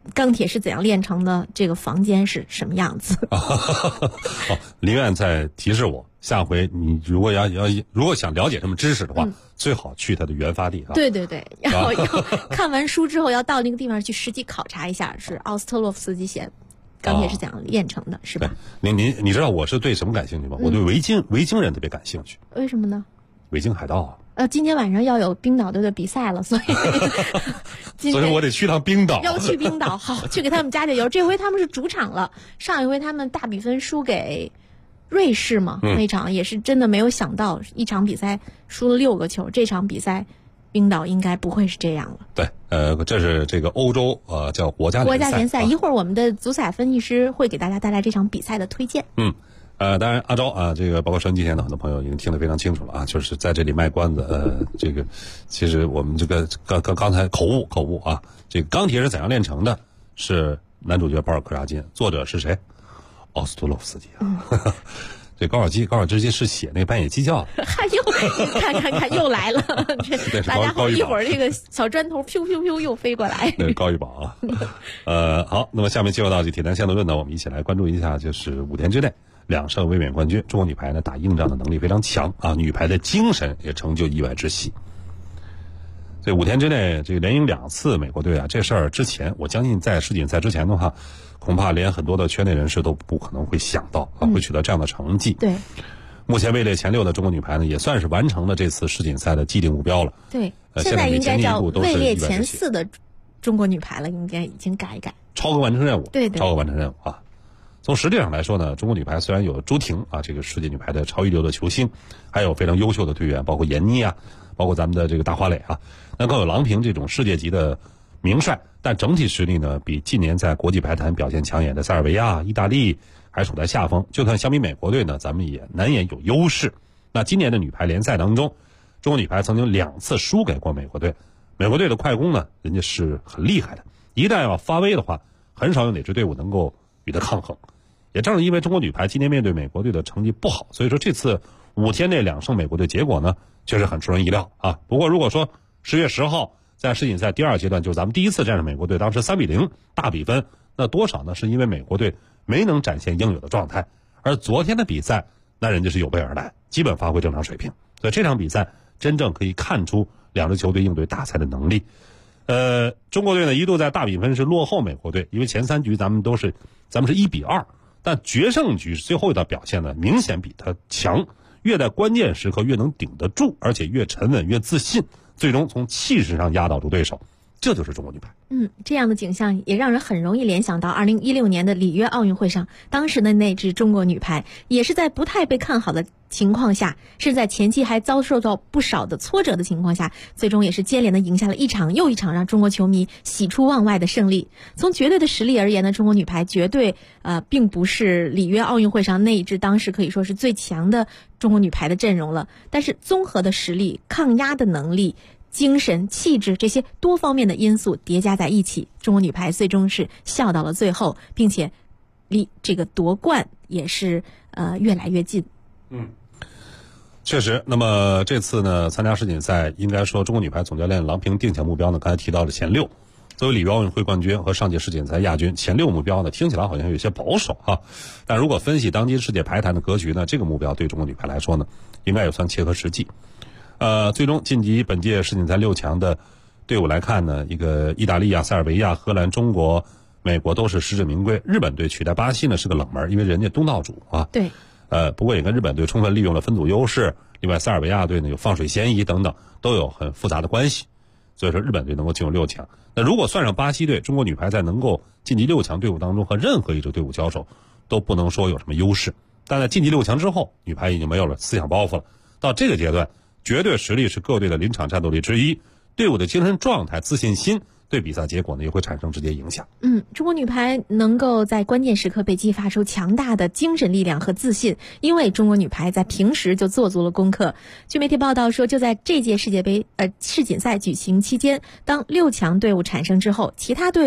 钢铁是怎样炼成的这个房间是什么样子。 林院在提示我，下回你如果想了解什么知识的话，最好去它的原发地啊。 对对对，然后要看完书之后要到那个地方去实际考察一下，是奥斯特洛夫斯基写钢铁是怎样炼成的，是吧？ 你知道我是对什么感兴趣吗？我对维京人特别感兴趣。 为什么呢？ 维京海盗啊。 今天晚上要有冰岛队的比赛了，所以我得去趟冰岛。 要去冰岛，好，去给他们加加油。这回他们是主场了，上一回他们大比分输给瑞士嘛，那场也是真的没有想到，一场比赛输了6个球，这场比赛冰岛应该不会是这样了。 对，这是这个欧洲叫国家联赛。 一会儿我们的足彩分析师会给大家带来这场比赛的推荐。 当然阿昭啊，这个包括收音机前的很多朋友已经听得非常清楚了啊，就是在这里卖关子。这个其实我们这个刚才口误啊，这个钢铁是怎样炼成的？是男主角保尔柯察金，作者是谁？奥斯特洛夫斯基啊。这高尔基是写那个半野鸡叫的。 看又来了，大家好，一会儿这个小砖头飘又飞过来。 对，高玉宝啊。好，那么下面进入到这铁蛋线的论呢，我们一起来关注一下，就是5天之内2胜卫冕冠军，中国女排呢打硬仗的能力非常强啊，女排的精神也成就意外之喜。这5天之内这个连赢2次美国队啊，这事儿之前我相信在世锦赛之前的话，恐怕连很多的圈内人士都不可能会想到啊，会取得这样的成绩。 对， 目前位列前6的中国女排呢，也算是完成了这次世锦赛的既定目标了。 对，现在应该叫位列前4的中国女排了，应该已经改一改， 超额完成任务。 对， 超额完成任务啊。从实力上来说呢，中国女排虽然有朱婷啊，这个世界女排的超一流的球星，还有非常优秀的队员，包括闫妮啊，包括咱们的这个大花蕾啊，那更有郎平这种世界级的名帅，但整体实力呢，比近年在国际排坛表现抢眼的塞尔维亚、意大利还处在下风。就算相比美国队呢，咱们也难言有优势。那今年的女排联赛当中，中国女排曾经2次输给过美国队。美国队的快攻呢，人家是很厉害的，一旦要发威的话，很少有哪支队伍能够与它抗衡。也正是因为中国女排今年面对美国队的成绩不好，所以说这次5天内2胜美国队，结果呢确实很出人意料啊。不过如果说10月10号在世锦赛第2阶段，就是咱们第一次战胜美国队，当时3-0大比分，那多少呢是因为美国队没能展现应有的状态，而昨天的比赛那人家是有备而来，基本发挥正常水平，所以这场比赛真正可以看出2支球队应对大赛的能力。中国队呢一度在大比分是落后美国队，因为前3局咱们是1-2，但决胜局最后一道表现呢明显比他强，越在关键时刻越能顶得住，而且越沉稳越自信，最终从气势上压倒住对手，这就是中国女排。 这样的景象也让人很容易联想到2016年的里约奥运会上，当时的那支中国女排也是在不太被看好的情况下，是在前期还遭受到不少的挫折的情况下，最终也是接连的赢下了一场又一场让中国球迷喜出望外的胜利。从绝对的实力而言呢，中国女排绝对并不是里约奥运会上那一支当时可以说是最强的中国女排的阵容了，但是综合的实力、抗压的能力、精神、气质这些多方面的因素叠加在一起，中国女排最终是笑到了最后，并且离这个夺冠也是越来越近。 确实。那么这次呢参加世锦赛，应该说中国女排总教练郎平定下目标呢，刚才提到的前6，作为里约奥运会冠军和上届世锦赛亚军，前6目标呢听起来好像有些保守啊，但如果分析当今世界排坛的格局呢，这个目标对中国女排来说呢，应该也算切合实际。最终晋级本届世锦赛6强的队伍来看呢，一个意大利啊、塞尔维亚、荷兰、中国、美国都是实至名归。日本队取代巴西呢是个冷门，因为人家东道主啊。 对。 不过也跟日本队充分利用了分组优势，另外塞尔维亚队呢有放水嫌疑等等，都有很复杂的关系，所以说日本队能够进入6强。那如果算上巴西队，中国女排在能够晋级6强队伍当中和任何一支队伍交手，都不能说有什么优势。但在晋级6强之后，女排已经没有了思想包袱了，到这个阶段，绝对实力是各队的临场战斗力之一，队伍的精神状态、自信心对比赛结果呢也会产生直接影响。 中国女排能够在关键时刻被激发出强大的精神力量和自信，因为中国女排在平时就做足了功课。据媒体报道说，就在这届世锦赛举行期间，当6强队伍产生之后，其他队伍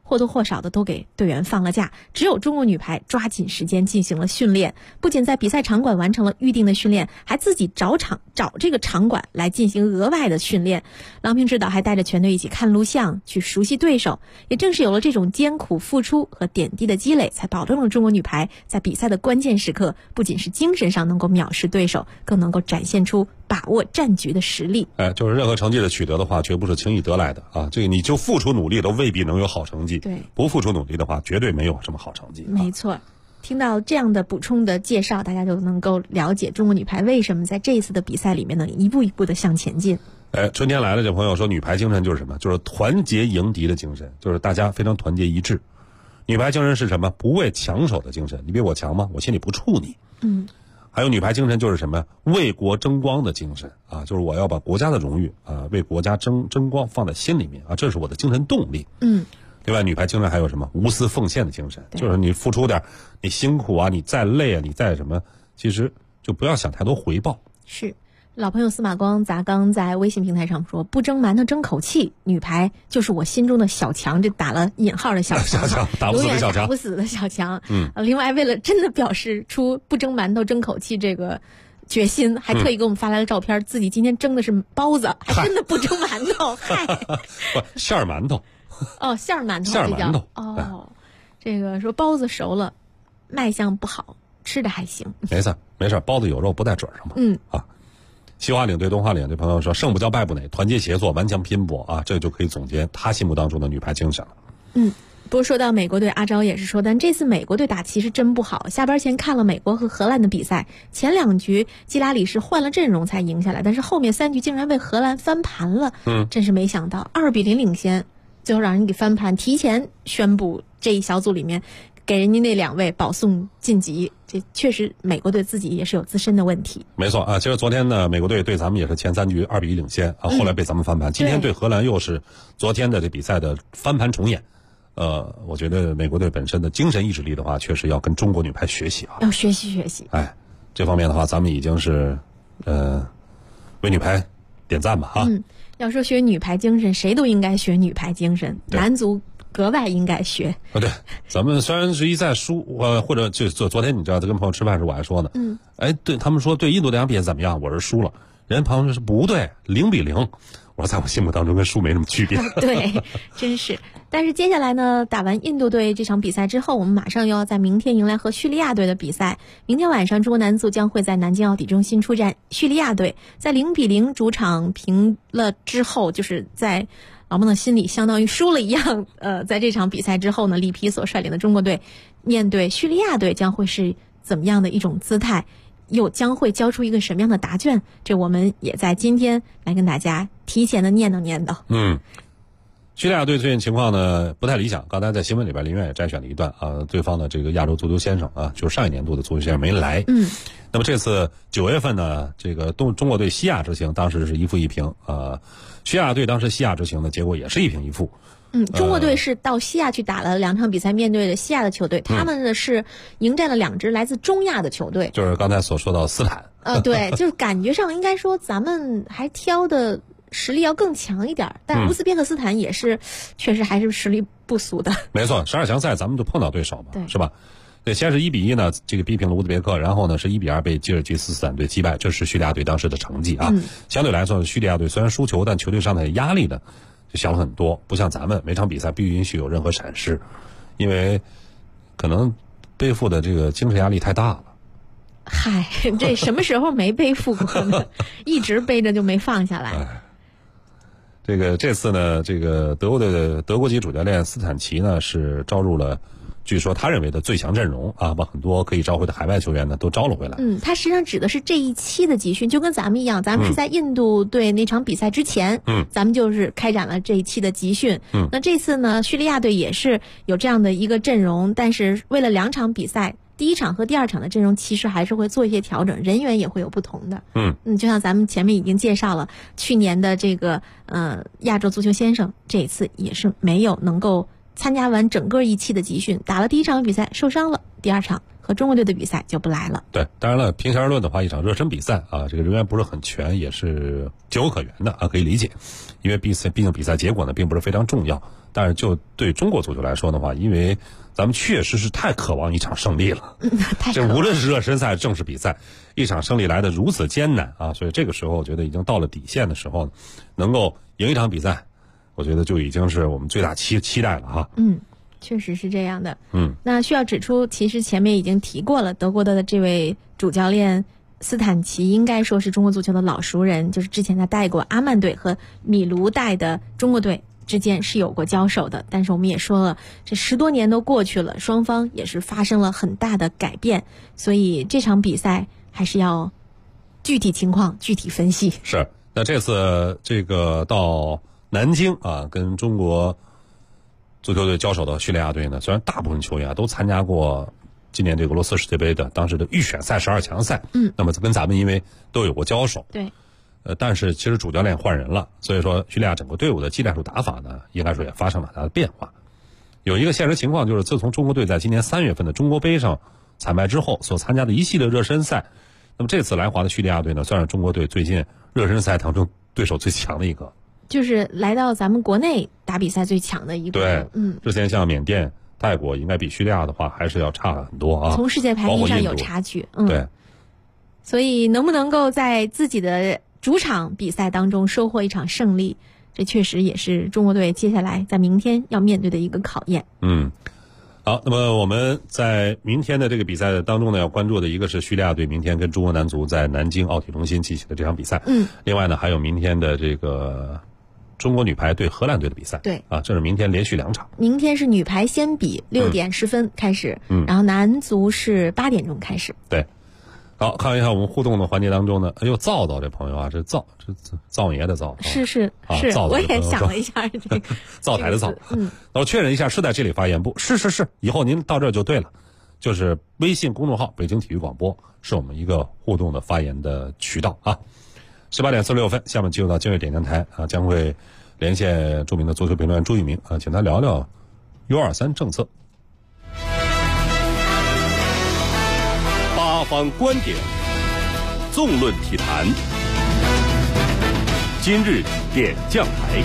或多或少的都给队员放了假，只有中国女排抓紧时间进行了训练，不仅在比赛场馆完成了预定的训练，还自己找这个场馆来进行额外的训练。郎平指导还带着全队一起看录像，去熟悉对手。也正是有了这种艰苦付出和点滴的积累，才保证了中国女排在比赛的关键时刻，不仅是精神上能够藐视对手，更能够展现出把握战局的实力。 就是任何成绩的取得的话，绝不是轻易得来的啊！这个你就付出努力都未必能有好成绩， 对， 不付出努力的话，绝对没有什么好成绩。 没错。听到这样的补充的介绍，大家就能够了解中国女排为什么在这一次的比赛里面能一步一步的向前进。 春天来了，这朋友说女排精神就是什么？就是团结迎敌的精神，就是大家非常团结一致。女排精神是什么？不畏强手的精神，你比我强吗？我心里不怵你。还有女排精神就是什么？为国争光的精神啊，就是我要把国家的荣誉啊，为国家争光放在心里面啊，这是我的精神动力。另外，女排精神还有什么？无私奉献的精神，就是你付出点，你辛苦啊，你再累啊，你再什么，其实就不要想太多回报。 是。老朋友司马光砸缸在微信平台上说：“不争馒头争口气，女排就是我心中的小强。”这打了引号的小强， 打不死的小强， 打不死的小强。另外，为了真的表示出不争馒头争口气这个决心，还特意给我们发来了照片，自己今天蒸的是包子，还真的不蒸馒头。嗨， 馅儿馒头。 哦，馅儿馒头， 馅儿馒头。 哦，这个说包子熟了，卖相不好，吃的还行。 没事，包子有肉不带准上嘛。西华岭对东华岭这朋友说：“胜不骄败不馁，团结协作，顽强拼搏啊！”这就可以总结他心目当中的女排精神了。 不过说到美国队，阿昭也是说，但这次美国队打其实真不好。下班前看了美国和荷兰的比赛，前2局基拉里是换了阵容才赢下来，但是后面3局竟然被荷兰翻盘了。真是没想到，2-0领先，最后让人给翻盘，提前宣布这一小组里面给人家那2位保送晋级，这确实美国队自己也是有自身的问题。 没错啊，其实昨天呢，美国队对咱们也是前3局2-1领先啊，后来被咱们翻盘。今天对荷兰又是昨天的这比赛的翻盘重演。我觉得美国队本身的精神意志力的话，确实要跟中国女排学习啊， 要学习。 这方面的话，咱们已经是为女排点赞吧啊。 要说学女排精神，谁都应该学女排精神，男足格外应该学。 对，咱们虽然是一再输，或者就昨天你知道，跟朋友吃饭时我还说呢，对他们说对印度那场比赛怎么样？我是输了，人家朋友说不对，0-0。我说在我心目当中跟输没什么区别。 对，真是。但是接下来呢，打完印度队这场比赛之后，我们马上又要在明天迎来和叙利亚队的比赛。明天晚上，中国男足将会在南京奥体中心出战叙利亚队。在0-0主场平了之后，就是在老孟的心里相当于输了一样。在这场比赛之后呢，里皮所率领的中国队面对叙利亚队将会是怎么样的一种姿态？又将会交出一个什么样的答卷？这我们也在今天来跟大家提前的念叨。 叙利亚队最近情况呢不太理想，刚才在新闻里边林远也摘选了一段啊，对方的这个亚洲足球先生啊，就是上一年度的足球先生没来。那么这次9月份呢，这个中国队西亚之行当时是1负1平叙利亚队当时西亚之行的结果也是1平1负。 中国队是到西亚去打了2场比赛，面对的西亚的球队，他们呢是迎战了2支来自中亚的球队， 就是刚才所说到斯坦。 对，就是感觉上应该说咱们还挑的实力要更强一点，但乌兹别克斯坦也是确实还是实力不俗的。 没错，12强赛咱们就碰到对手嘛，是吧？对，先是1-1呢，这个逼平了乌兹别克，然后呢是1-2被吉尔吉斯斯坦队击败，这是叙利亚队当时的成绩啊。相对来说，叙利亚队虽然输球，但球队上的压力呢就小了很多，不像咱们每场比赛不允许有任何闪失，因为可能背负的这个精神压力太大了。 嗨，这什么时候没背负过呢？一直背着就没放下来。 这次呢，这个德国籍主教练斯坦奇呢是招入了，据说他认为的最强阵容啊，把很多可以召回的海外球员呢都招了回来。 他实际上指的是这一期的集训，就跟咱们一样，咱们是在印度队那场比赛之前，咱们就是开展了这一期的集训。那这次呢，叙利亚队也是有这样的一个阵容，但是为了2场比赛，第1场和第2场的阵容其实还是会做一些调整，人员也会有不同的。就像咱们前面已经介绍了，去年的这个亚洲足球先生，这一次也是没有能够参加完整个一期的集训，打了第1场比赛受伤了， 第2场和中国队的比赛就不来了。 对，当然了，平心而论的话，一场热身比赛啊，这个人员不是很全，也是情有可原的啊，可以理解。因为毕竟比赛结果呢并不是非常重要，但是就对中国足球来说的话，因为咱们确实是太渴望一场胜利了。这无论是热身赛、正式比赛，一场胜利来得如此艰难啊，所以这个时候我觉得已经到了底线的时候，能够赢一场比赛，我觉得就已经是我们最大期待了哈。 确实是这样的。那需要指出，其实前面已经提过了，德国的这位主教练斯坦奇应该说是中国足球的老熟人，就是之前他带过阿曼队和米卢带的中国队之间是有过交手的。但是我们也说了，这10多年都过去了，双方也是发生了很大的改变，所以这场比赛还是要具体情况具体分析。 是，那这次这个到南京啊，跟中国足球队交手的叙利亚队呢，虽然大部分球员都参加过今年这个俄罗斯世界杯的当时的预选赛12强赛，那么跟咱们因为都有过交手， 对， 但是其实主教练换人了，所以说叙利亚整个队伍的技战术打法呢，应该说也发生了很大的变化。有一个现实情况就是，自从中国队在今年3月份的中国杯上惨败之后，所参加的一系列热身赛，那么这次来华的叙利亚队呢，算是中国队最近热身赛当中对手最强的一个。 就是来到咱们国内打比赛最强的一个。 对，之前像缅甸、泰国应该比叙利亚的话还是要差很多啊。 从世界排名上有差距。 对。 所以能不能够在自己的主场比赛当中收获一场胜利，这确实也是中国队接下来在明天要面对的一个考验。 好，那么我们在明天的这个比赛当中呢，要关注的一个是叙利亚队明天跟中国男足在南京奥体中心进行的这场比赛。另外呢，还有明天的这个中国女排对荷兰队的比赛。 对啊，这是明天连续2场。 明天是女排先比6点10分开始，然后男足是8点钟开始。 对。好，看一下我们互动的环节当中呢，哎呦，造这朋友啊，这造爷的造， 是，我也想了一下这个灶台的灶。我确认一下是在这里发言不？是，以后您到这儿就对了，就是微信公众号北京体育广播是我们一个互动的发言的渠道啊。18点46分，下面进入到今日点将台啊，将会连线著名的足球评论员朱一鸣啊，请他聊聊 U23政策。 八方观点，纵论体坛。今日点将台。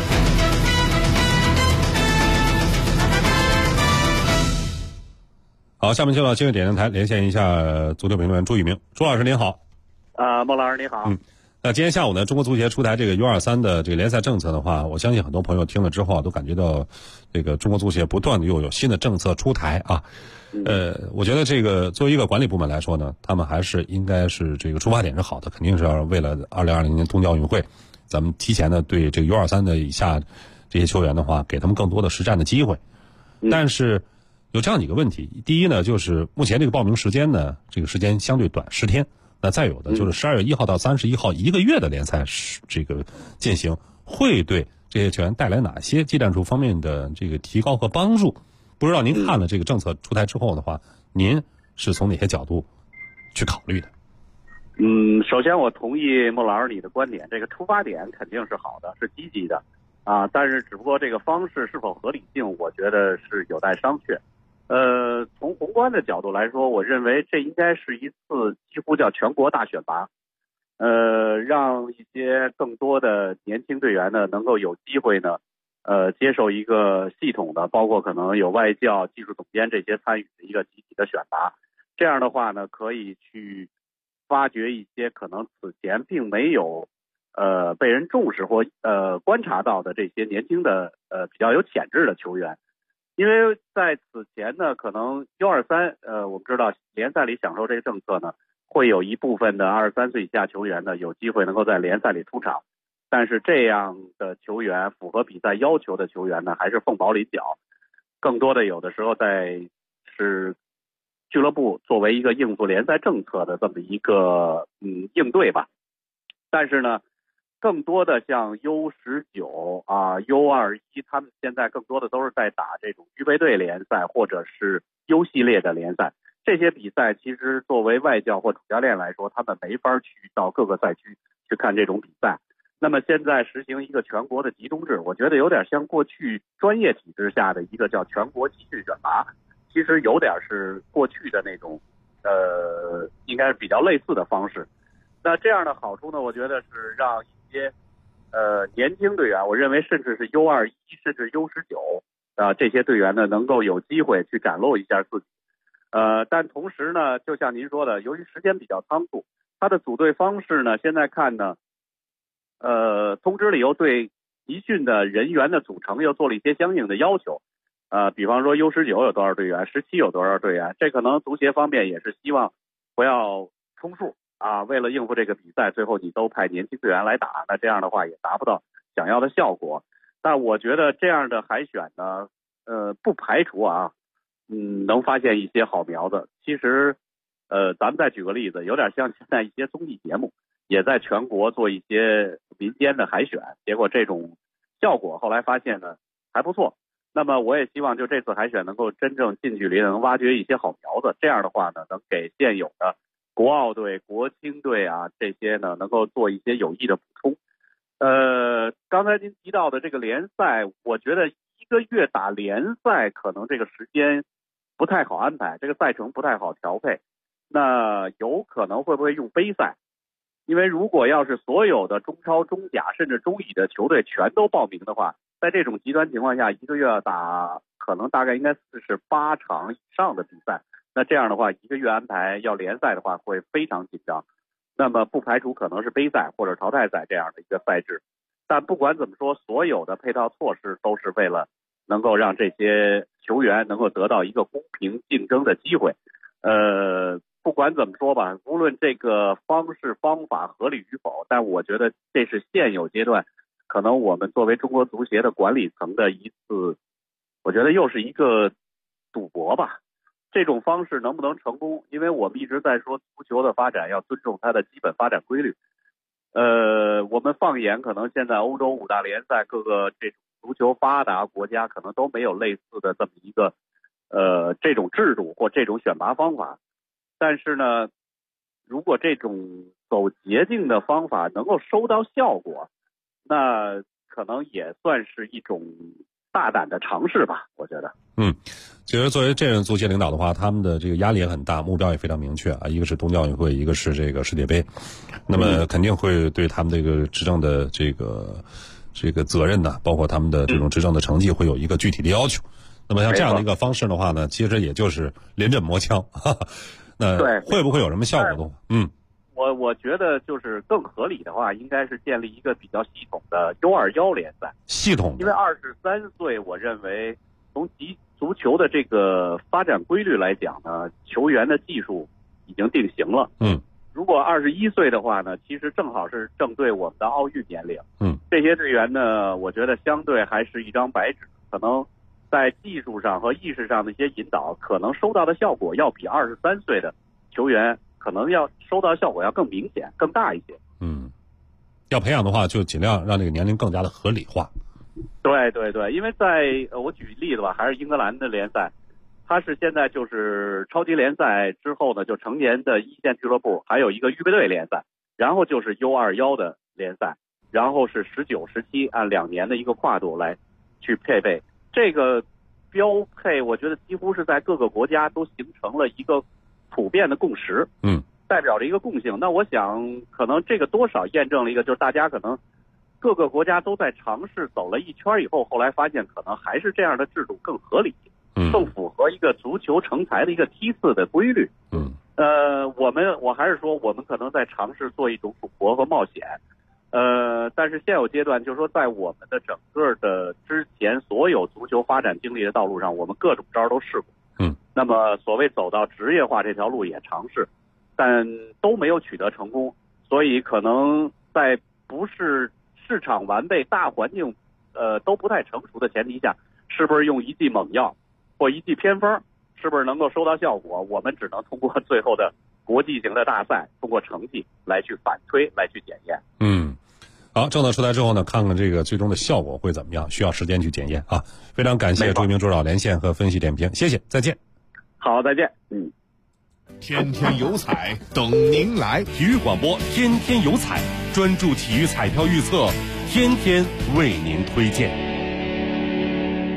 好，下面就到今日点将台，连线一下足球评论员朱一鸣。朱老师您好。 孟老师你好。 那今天下午呢，中国足协出台这个 U23的这个联赛政策的话，我相信很多朋友听了之后都感觉到，这个中国足协不断的又有新的政策出台啊。我觉得这个作为一个管理部门来说呢，他们还是应该是这个出发点是好的，肯定是要为了2020年冬季奥运会，咱们提前的对这个 U23的以下这些球员的话，给他们更多的实战的机会。但是有这样几个问题，第一呢，就是目前这个报名时间呢，这个时间相对短10天。那再有的就是12月1号到31号1个月的联赛这个进行，会对这些球员带来哪些技战术方面的这个提高和帮助？不知道您看了这个政策出台之后的话，您是从哪些角度去考虑的？ 首先我同意孟老师你的观点，这个出发点肯定是好的，是积极的啊，但是只不过这个方式是否合理性，我觉得是有待商榷。从宏观的角度来说，我认为这应该是一次几乎叫全国大选拔，让一些更多的年轻队员呢能够有机会呢，接受一个系统的，包括可能有外教、技术总监这些参与的一个集体的选拔。这样的话呢，可以去发掘一些可能此前并没有被人重视或观察到的这些年轻的比较有潜质的球员。因为在此前呢，可能 U23 我们知道联赛里享受这个政策呢，会有一部分的23岁以下球员呢有机会能够在联赛里出场，但是这样的球员符合比赛要求的球员呢还是凤毛麟角，更多的有的时候是俱乐部作为一个应付联赛政策的这么一个应对吧。但是呢，更多的像 U19 啊 U21， 他们现在更多的都是在打这种预备队联赛或者是 U 系列的联赛。这些比赛其实作为外教或主教练来说，他们没法去到各个赛区去看这种比赛。那么现在实行一个全国的集中制，我觉得有点像过去专业体制下的一个叫全国集训选拔。 其实有点是过去的那种，应该是比较类似的方式。那这样的好处呢，我觉得是让一些年轻队员，我认为甚至是 U21 甚至 U19 这些队员呢，能够有机会去展露一下自己。但同时呢，就像您说的，由于时间比较仓促，他的组队方式呢，现在看呢，通知里又对集训的人员的组成又做了一些相应的要求。比方说 U19 有多少队员，17有多少队员，这可能足协方面也是希望不要充数啊，为了应付这个比赛，最后你都派年轻队员来打，那这样的话也达不到想要的效果。但我觉得这样的海选呢，不排除能发现一些好苗子。其实，咱们再举个例子，有点像现在一些综艺节目，也在全国做一些民间的海选，结果这种效果后来发现呢还不错。那么我也希望就这次海选能够真正近距离的能挖掘一些好苗子，这样的话呢，能给现有的国奥队、国青队这些呢能够做一些有益的补充。刚才您提到的这个联赛，我觉得1个月打联赛可能这个时间不太好安排，这个赛程不太好调配。那有可能会不会用杯赛？因为如果要是所有的中超、中甲甚至中乙的球队全都报名的话，在这种极端情况下，1个月要打可能大概应该48场以上的比赛。那这样的话，1个月安排要联赛的话会非常紧张。那么不排除可能是杯赛或者淘汰赛这样的一个赛制。但不管怎么说，所有的配套措施都是为了能够让这些球员能够得到一个公平竞争的机会。不管怎么说吧，无论这个方式方法合理与否，但我觉得这是现有阶段可能我们作为中国足协的管理层的一次，我觉得又是一个赌博吧。这种方式能不能成功？因为我们一直在说足球的发展要尊重它的基本发展规律。我们放眼可能现在欧洲5大联赛各个这种足球发达国家可能都没有类似的这么一个这种制度或这种选拔方法。但是呢，如果这种走捷径的方法能够收到效果，那可能也算是一种大胆的尝试吧，我觉得。 其实作为这任足协领导的话，他们的这个压力也很大，目标也非常明确一个是冬奥运会，一个是这个世界杯，那么肯定会对他们这个执政的这个责任呢，包括他们的这种执政的成绩会有一个具体的要求。那么像这样的一个方式的话呢，其实也就是临阵磨枪。那会不会有什么效果呢？ 我觉得就是更合理的话，应该是建立一个比较系统的 U21 联赛。 系统， 因为23岁，我认为从足球的这个发展规律来讲呢，球员的技术已经定型了。如果21岁的话呢，其实正好是正对我们的奥运年龄。这些队员呢，我觉得相对还是一张白纸，可能在技术上和意识上的一些引导，可能收到的效果要比23岁的球员可能要收到效果要更明显、更大一些。 要培养的话，就尽量让这个年龄更加的合理化。 对，因为我举例子吧，还是英格兰的联赛，它是现在就是超级联赛之后呢，就成年的一线俱乐部，还有一个预备队联赛，然后就是 U21 的联赛，然后是19、17按2年的一个跨度来去配备。这个标配，我觉得几乎是在各个国家都形成了一个普遍的共识，代表着一个共性。那我想，可能这个多少验证了一个，就是大家可能各个国家都在尝试走了一圈以后，后来发现可能还是这样的制度更合理，更符合一个足球成才的一个梯次的规律。我还是说，我们可能在尝试做一种赌博和冒险。但是现有阶段，就是说，在我们的整个的之前所有足球发展经历的道路上，我们各种招都试过。那么所谓走到职业化这条路也尝试，但都没有取得成功。所以可能在不是市场完备、大环境都不太成熟的前提下，是不是用一剂猛药或一剂偏方，是不是能够收到效果？我们只能通过最后的国际型的大赛，通过成绩来去反推，来去检验。 好，政策出来之后呢，看看这个最终的效果会怎么样，需要时间去检验啊。非常感谢朱一鸣朱导连线和分析点评，谢谢，再见。 好，再见。 天天有彩等您来， 体育广播天天有彩，专注体育彩票预测，天天为您推荐。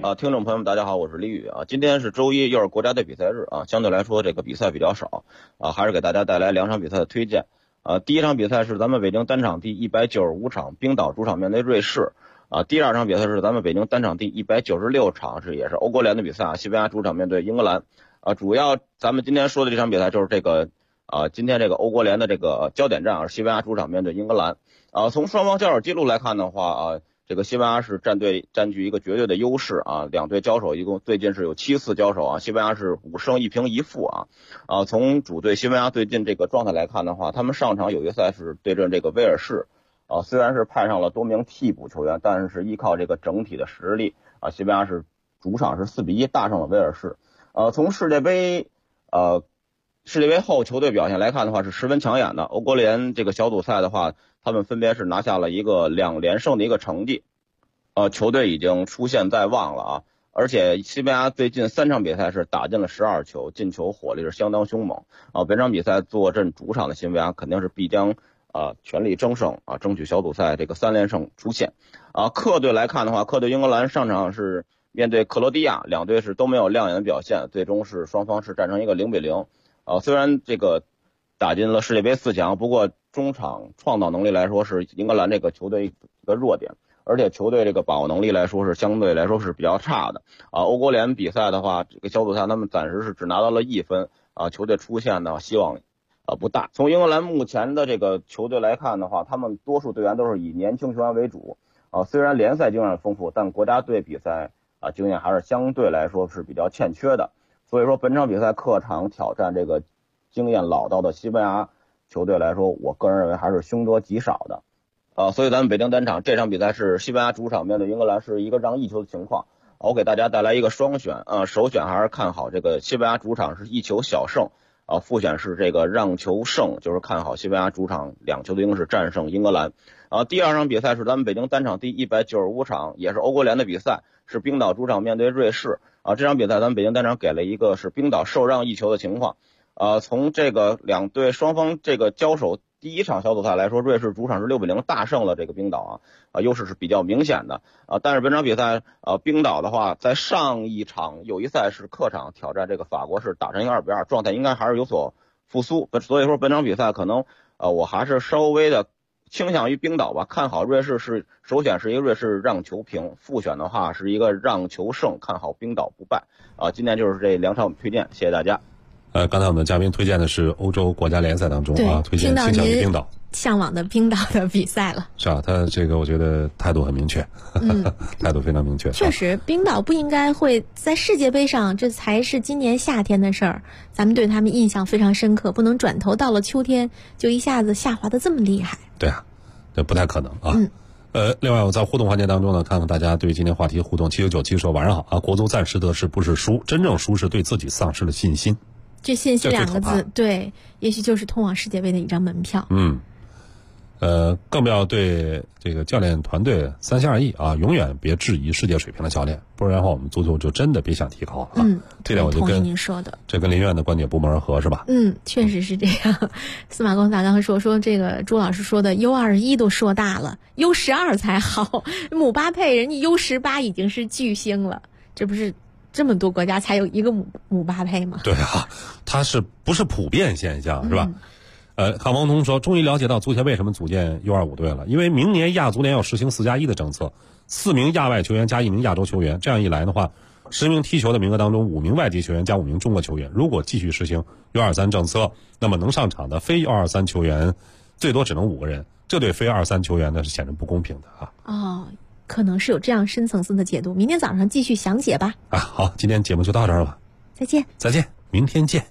听众朋友们，大家好，我是李宇啊。今天是周一，又是国家队比赛日啊，相对来说这个比赛比较少啊，还是给大家带来2场比赛的推荐。第一场比赛是咱们北京单场第195场，冰岛主场面对瑞士啊。第2场比赛是咱们北京单场第196场，也是欧国联的比赛啊，西班牙主场面对英格兰啊。主要咱们今天说的这场比赛就是这个今天这个欧国联的这个焦点战啊，西班牙主场面对英格兰啊。从双方交手记录来看的话啊，这个西班牙是占据一个绝对的优势啊，两队交手一共最近是有7次交手啊，西班牙是5胜1平1负啊。从主队西班牙最近这个状态来看的话，他们上场友谊赛是对阵这个威尔士啊，虽然是派上了多名替补球员，但是依靠这个整体的实力啊，西班牙是主场是4-1大胜了威尔士。从世界杯后球队表现来看的话是十分抢眼的。欧国联这个小组赛的话，他们分别是拿下了一个2连胜的一个成绩，球队已经出现在望了啊。而且西班牙最近3场比赛是打进了12球，进球火力是相当凶猛啊。本场比赛坐镇主场的西班牙肯定是必将全力争胜啊，争取小组赛这个3连胜出线啊。客队来看的话，客队英格兰上场是面对克罗地亚，两队是都没有亮眼的表现，最终是双方是战成一个0-0。虽然这个打进了世界杯4强，不过中场创造能力来说是英格兰这个球队一个弱点，而且球队这个把握能力来说是相对来说是比较差的啊。欧国联比赛的话，这个小组赛他们暂时是只拿到了1分啊，球队出线呢希望不大。从英格兰目前的这个球队来看的话，他们多数队员都是以年轻球员为主啊，虽然联赛经验丰富，但国家队比赛经验还是相对来说是比较欠缺的。所以说本场比赛客场挑战这个经验老道的西班牙球队来说，我个人认为还是凶多吉少的所以咱们北京单场这场比赛是西班牙主场面对英格兰，是一个让1球的情况。我给大家带来一个双选首选还是看好这个西班牙主场是1球小胜副选是这个让球胜，就是看好西班牙主场2球的优势战胜英格兰第2场比赛是咱们北京单场第195场，也是欧国联的比赛，是冰岛主场面对瑞士这场比赛咱们北京单场给了一个是冰岛受让1球的情况从这个两队双方这个交手第1场小组赛来说，瑞士主场是6-0大胜了这个冰岛优势是比较明显的但是本场比赛冰岛的话在上一场友谊赛是客场挑战这个法国，是打成一个2-2，状态应该还是有所复苏，所以说本场比赛可能我还是稍微的倾向于冰岛吧，看好瑞士是首选是一个瑞士让球平，副选的话是一个让球胜，看好冰岛不败今天就是这2场推荐，谢谢大家。 刚才我们的嘉宾推荐的是欧洲国家联赛当中推荐倾向于冰岛， 向往的冰岛的比赛了。 是啊，他这个我觉得态度很明确态度非常明确。 确实冰岛不应该会在世界杯上，这才是今年夏天的事儿，咱们对他们印象非常深刻，不能转头到了秋天就一下子下滑的这么厉害。 对啊，这不太可能另外我在互动环节当中呢，看看大家对今天话题互动。7997说晚上好国足暂时得势不是输，真正输是对自己丧失了信心。 这信息2个字，对，也许就是通往世界杯的一张门票。 更不要对这个教练团队三心二意永远别质疑世界水平的教练，不然的话我们足球就真的别想提高了这点我就跟您说的， 这跟林院的观点不谋而合，是吧？ 确实是这样。司马光达刚说这个朱老师说的 U21 都说大了，U12才好，姆巴佩人家 U18 已经是巨星了，这不是这么多国家才有一个姆巴佩吗？对它是不是普遍现象，是吧？康王彤说，终于了解到足协为什么组建 U25 队了，因为明年亚足联要实行4+1的政策，4名亚外球员加1名亚洲球员，这样一来的话，10名踢球的名额当中5名外籍球员加5名中国球员，如果继续实行 U23 政策，那么能上场的非 U23 球员最多只能5个人，这对非23球员呢是显然不公平的可能是有这样深层次的解读，明天早上继续详解吧。 好，今天节目就到这儿了， 再见， 明天见。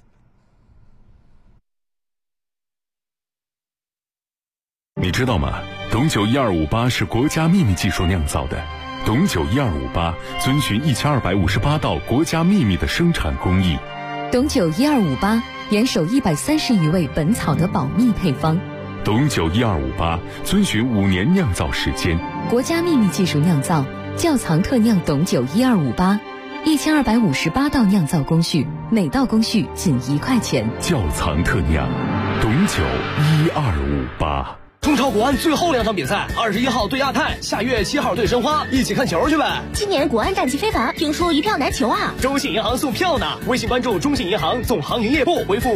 你知道吗？董酒1258是国家秘密技术酿造的。董酒1258遵循1258道国家秘密的生产工艺。 董酒1258严守130余味本草的保密配方。 董酒1258遵循5年酿造时间。 国家秘密技术酿造，窖藏特酿董酒1258，1258道酿造工序，每道工序仅1块钱。 窖藏特酿，董酒1258。 中超国安最后2场比赛，21号对亚太，下月7号对申花，一起看球去呗。 今年国安战绩非凡，听说一票难求啊。 中信银行送票呢，微信关注中信银行总行营业部，回复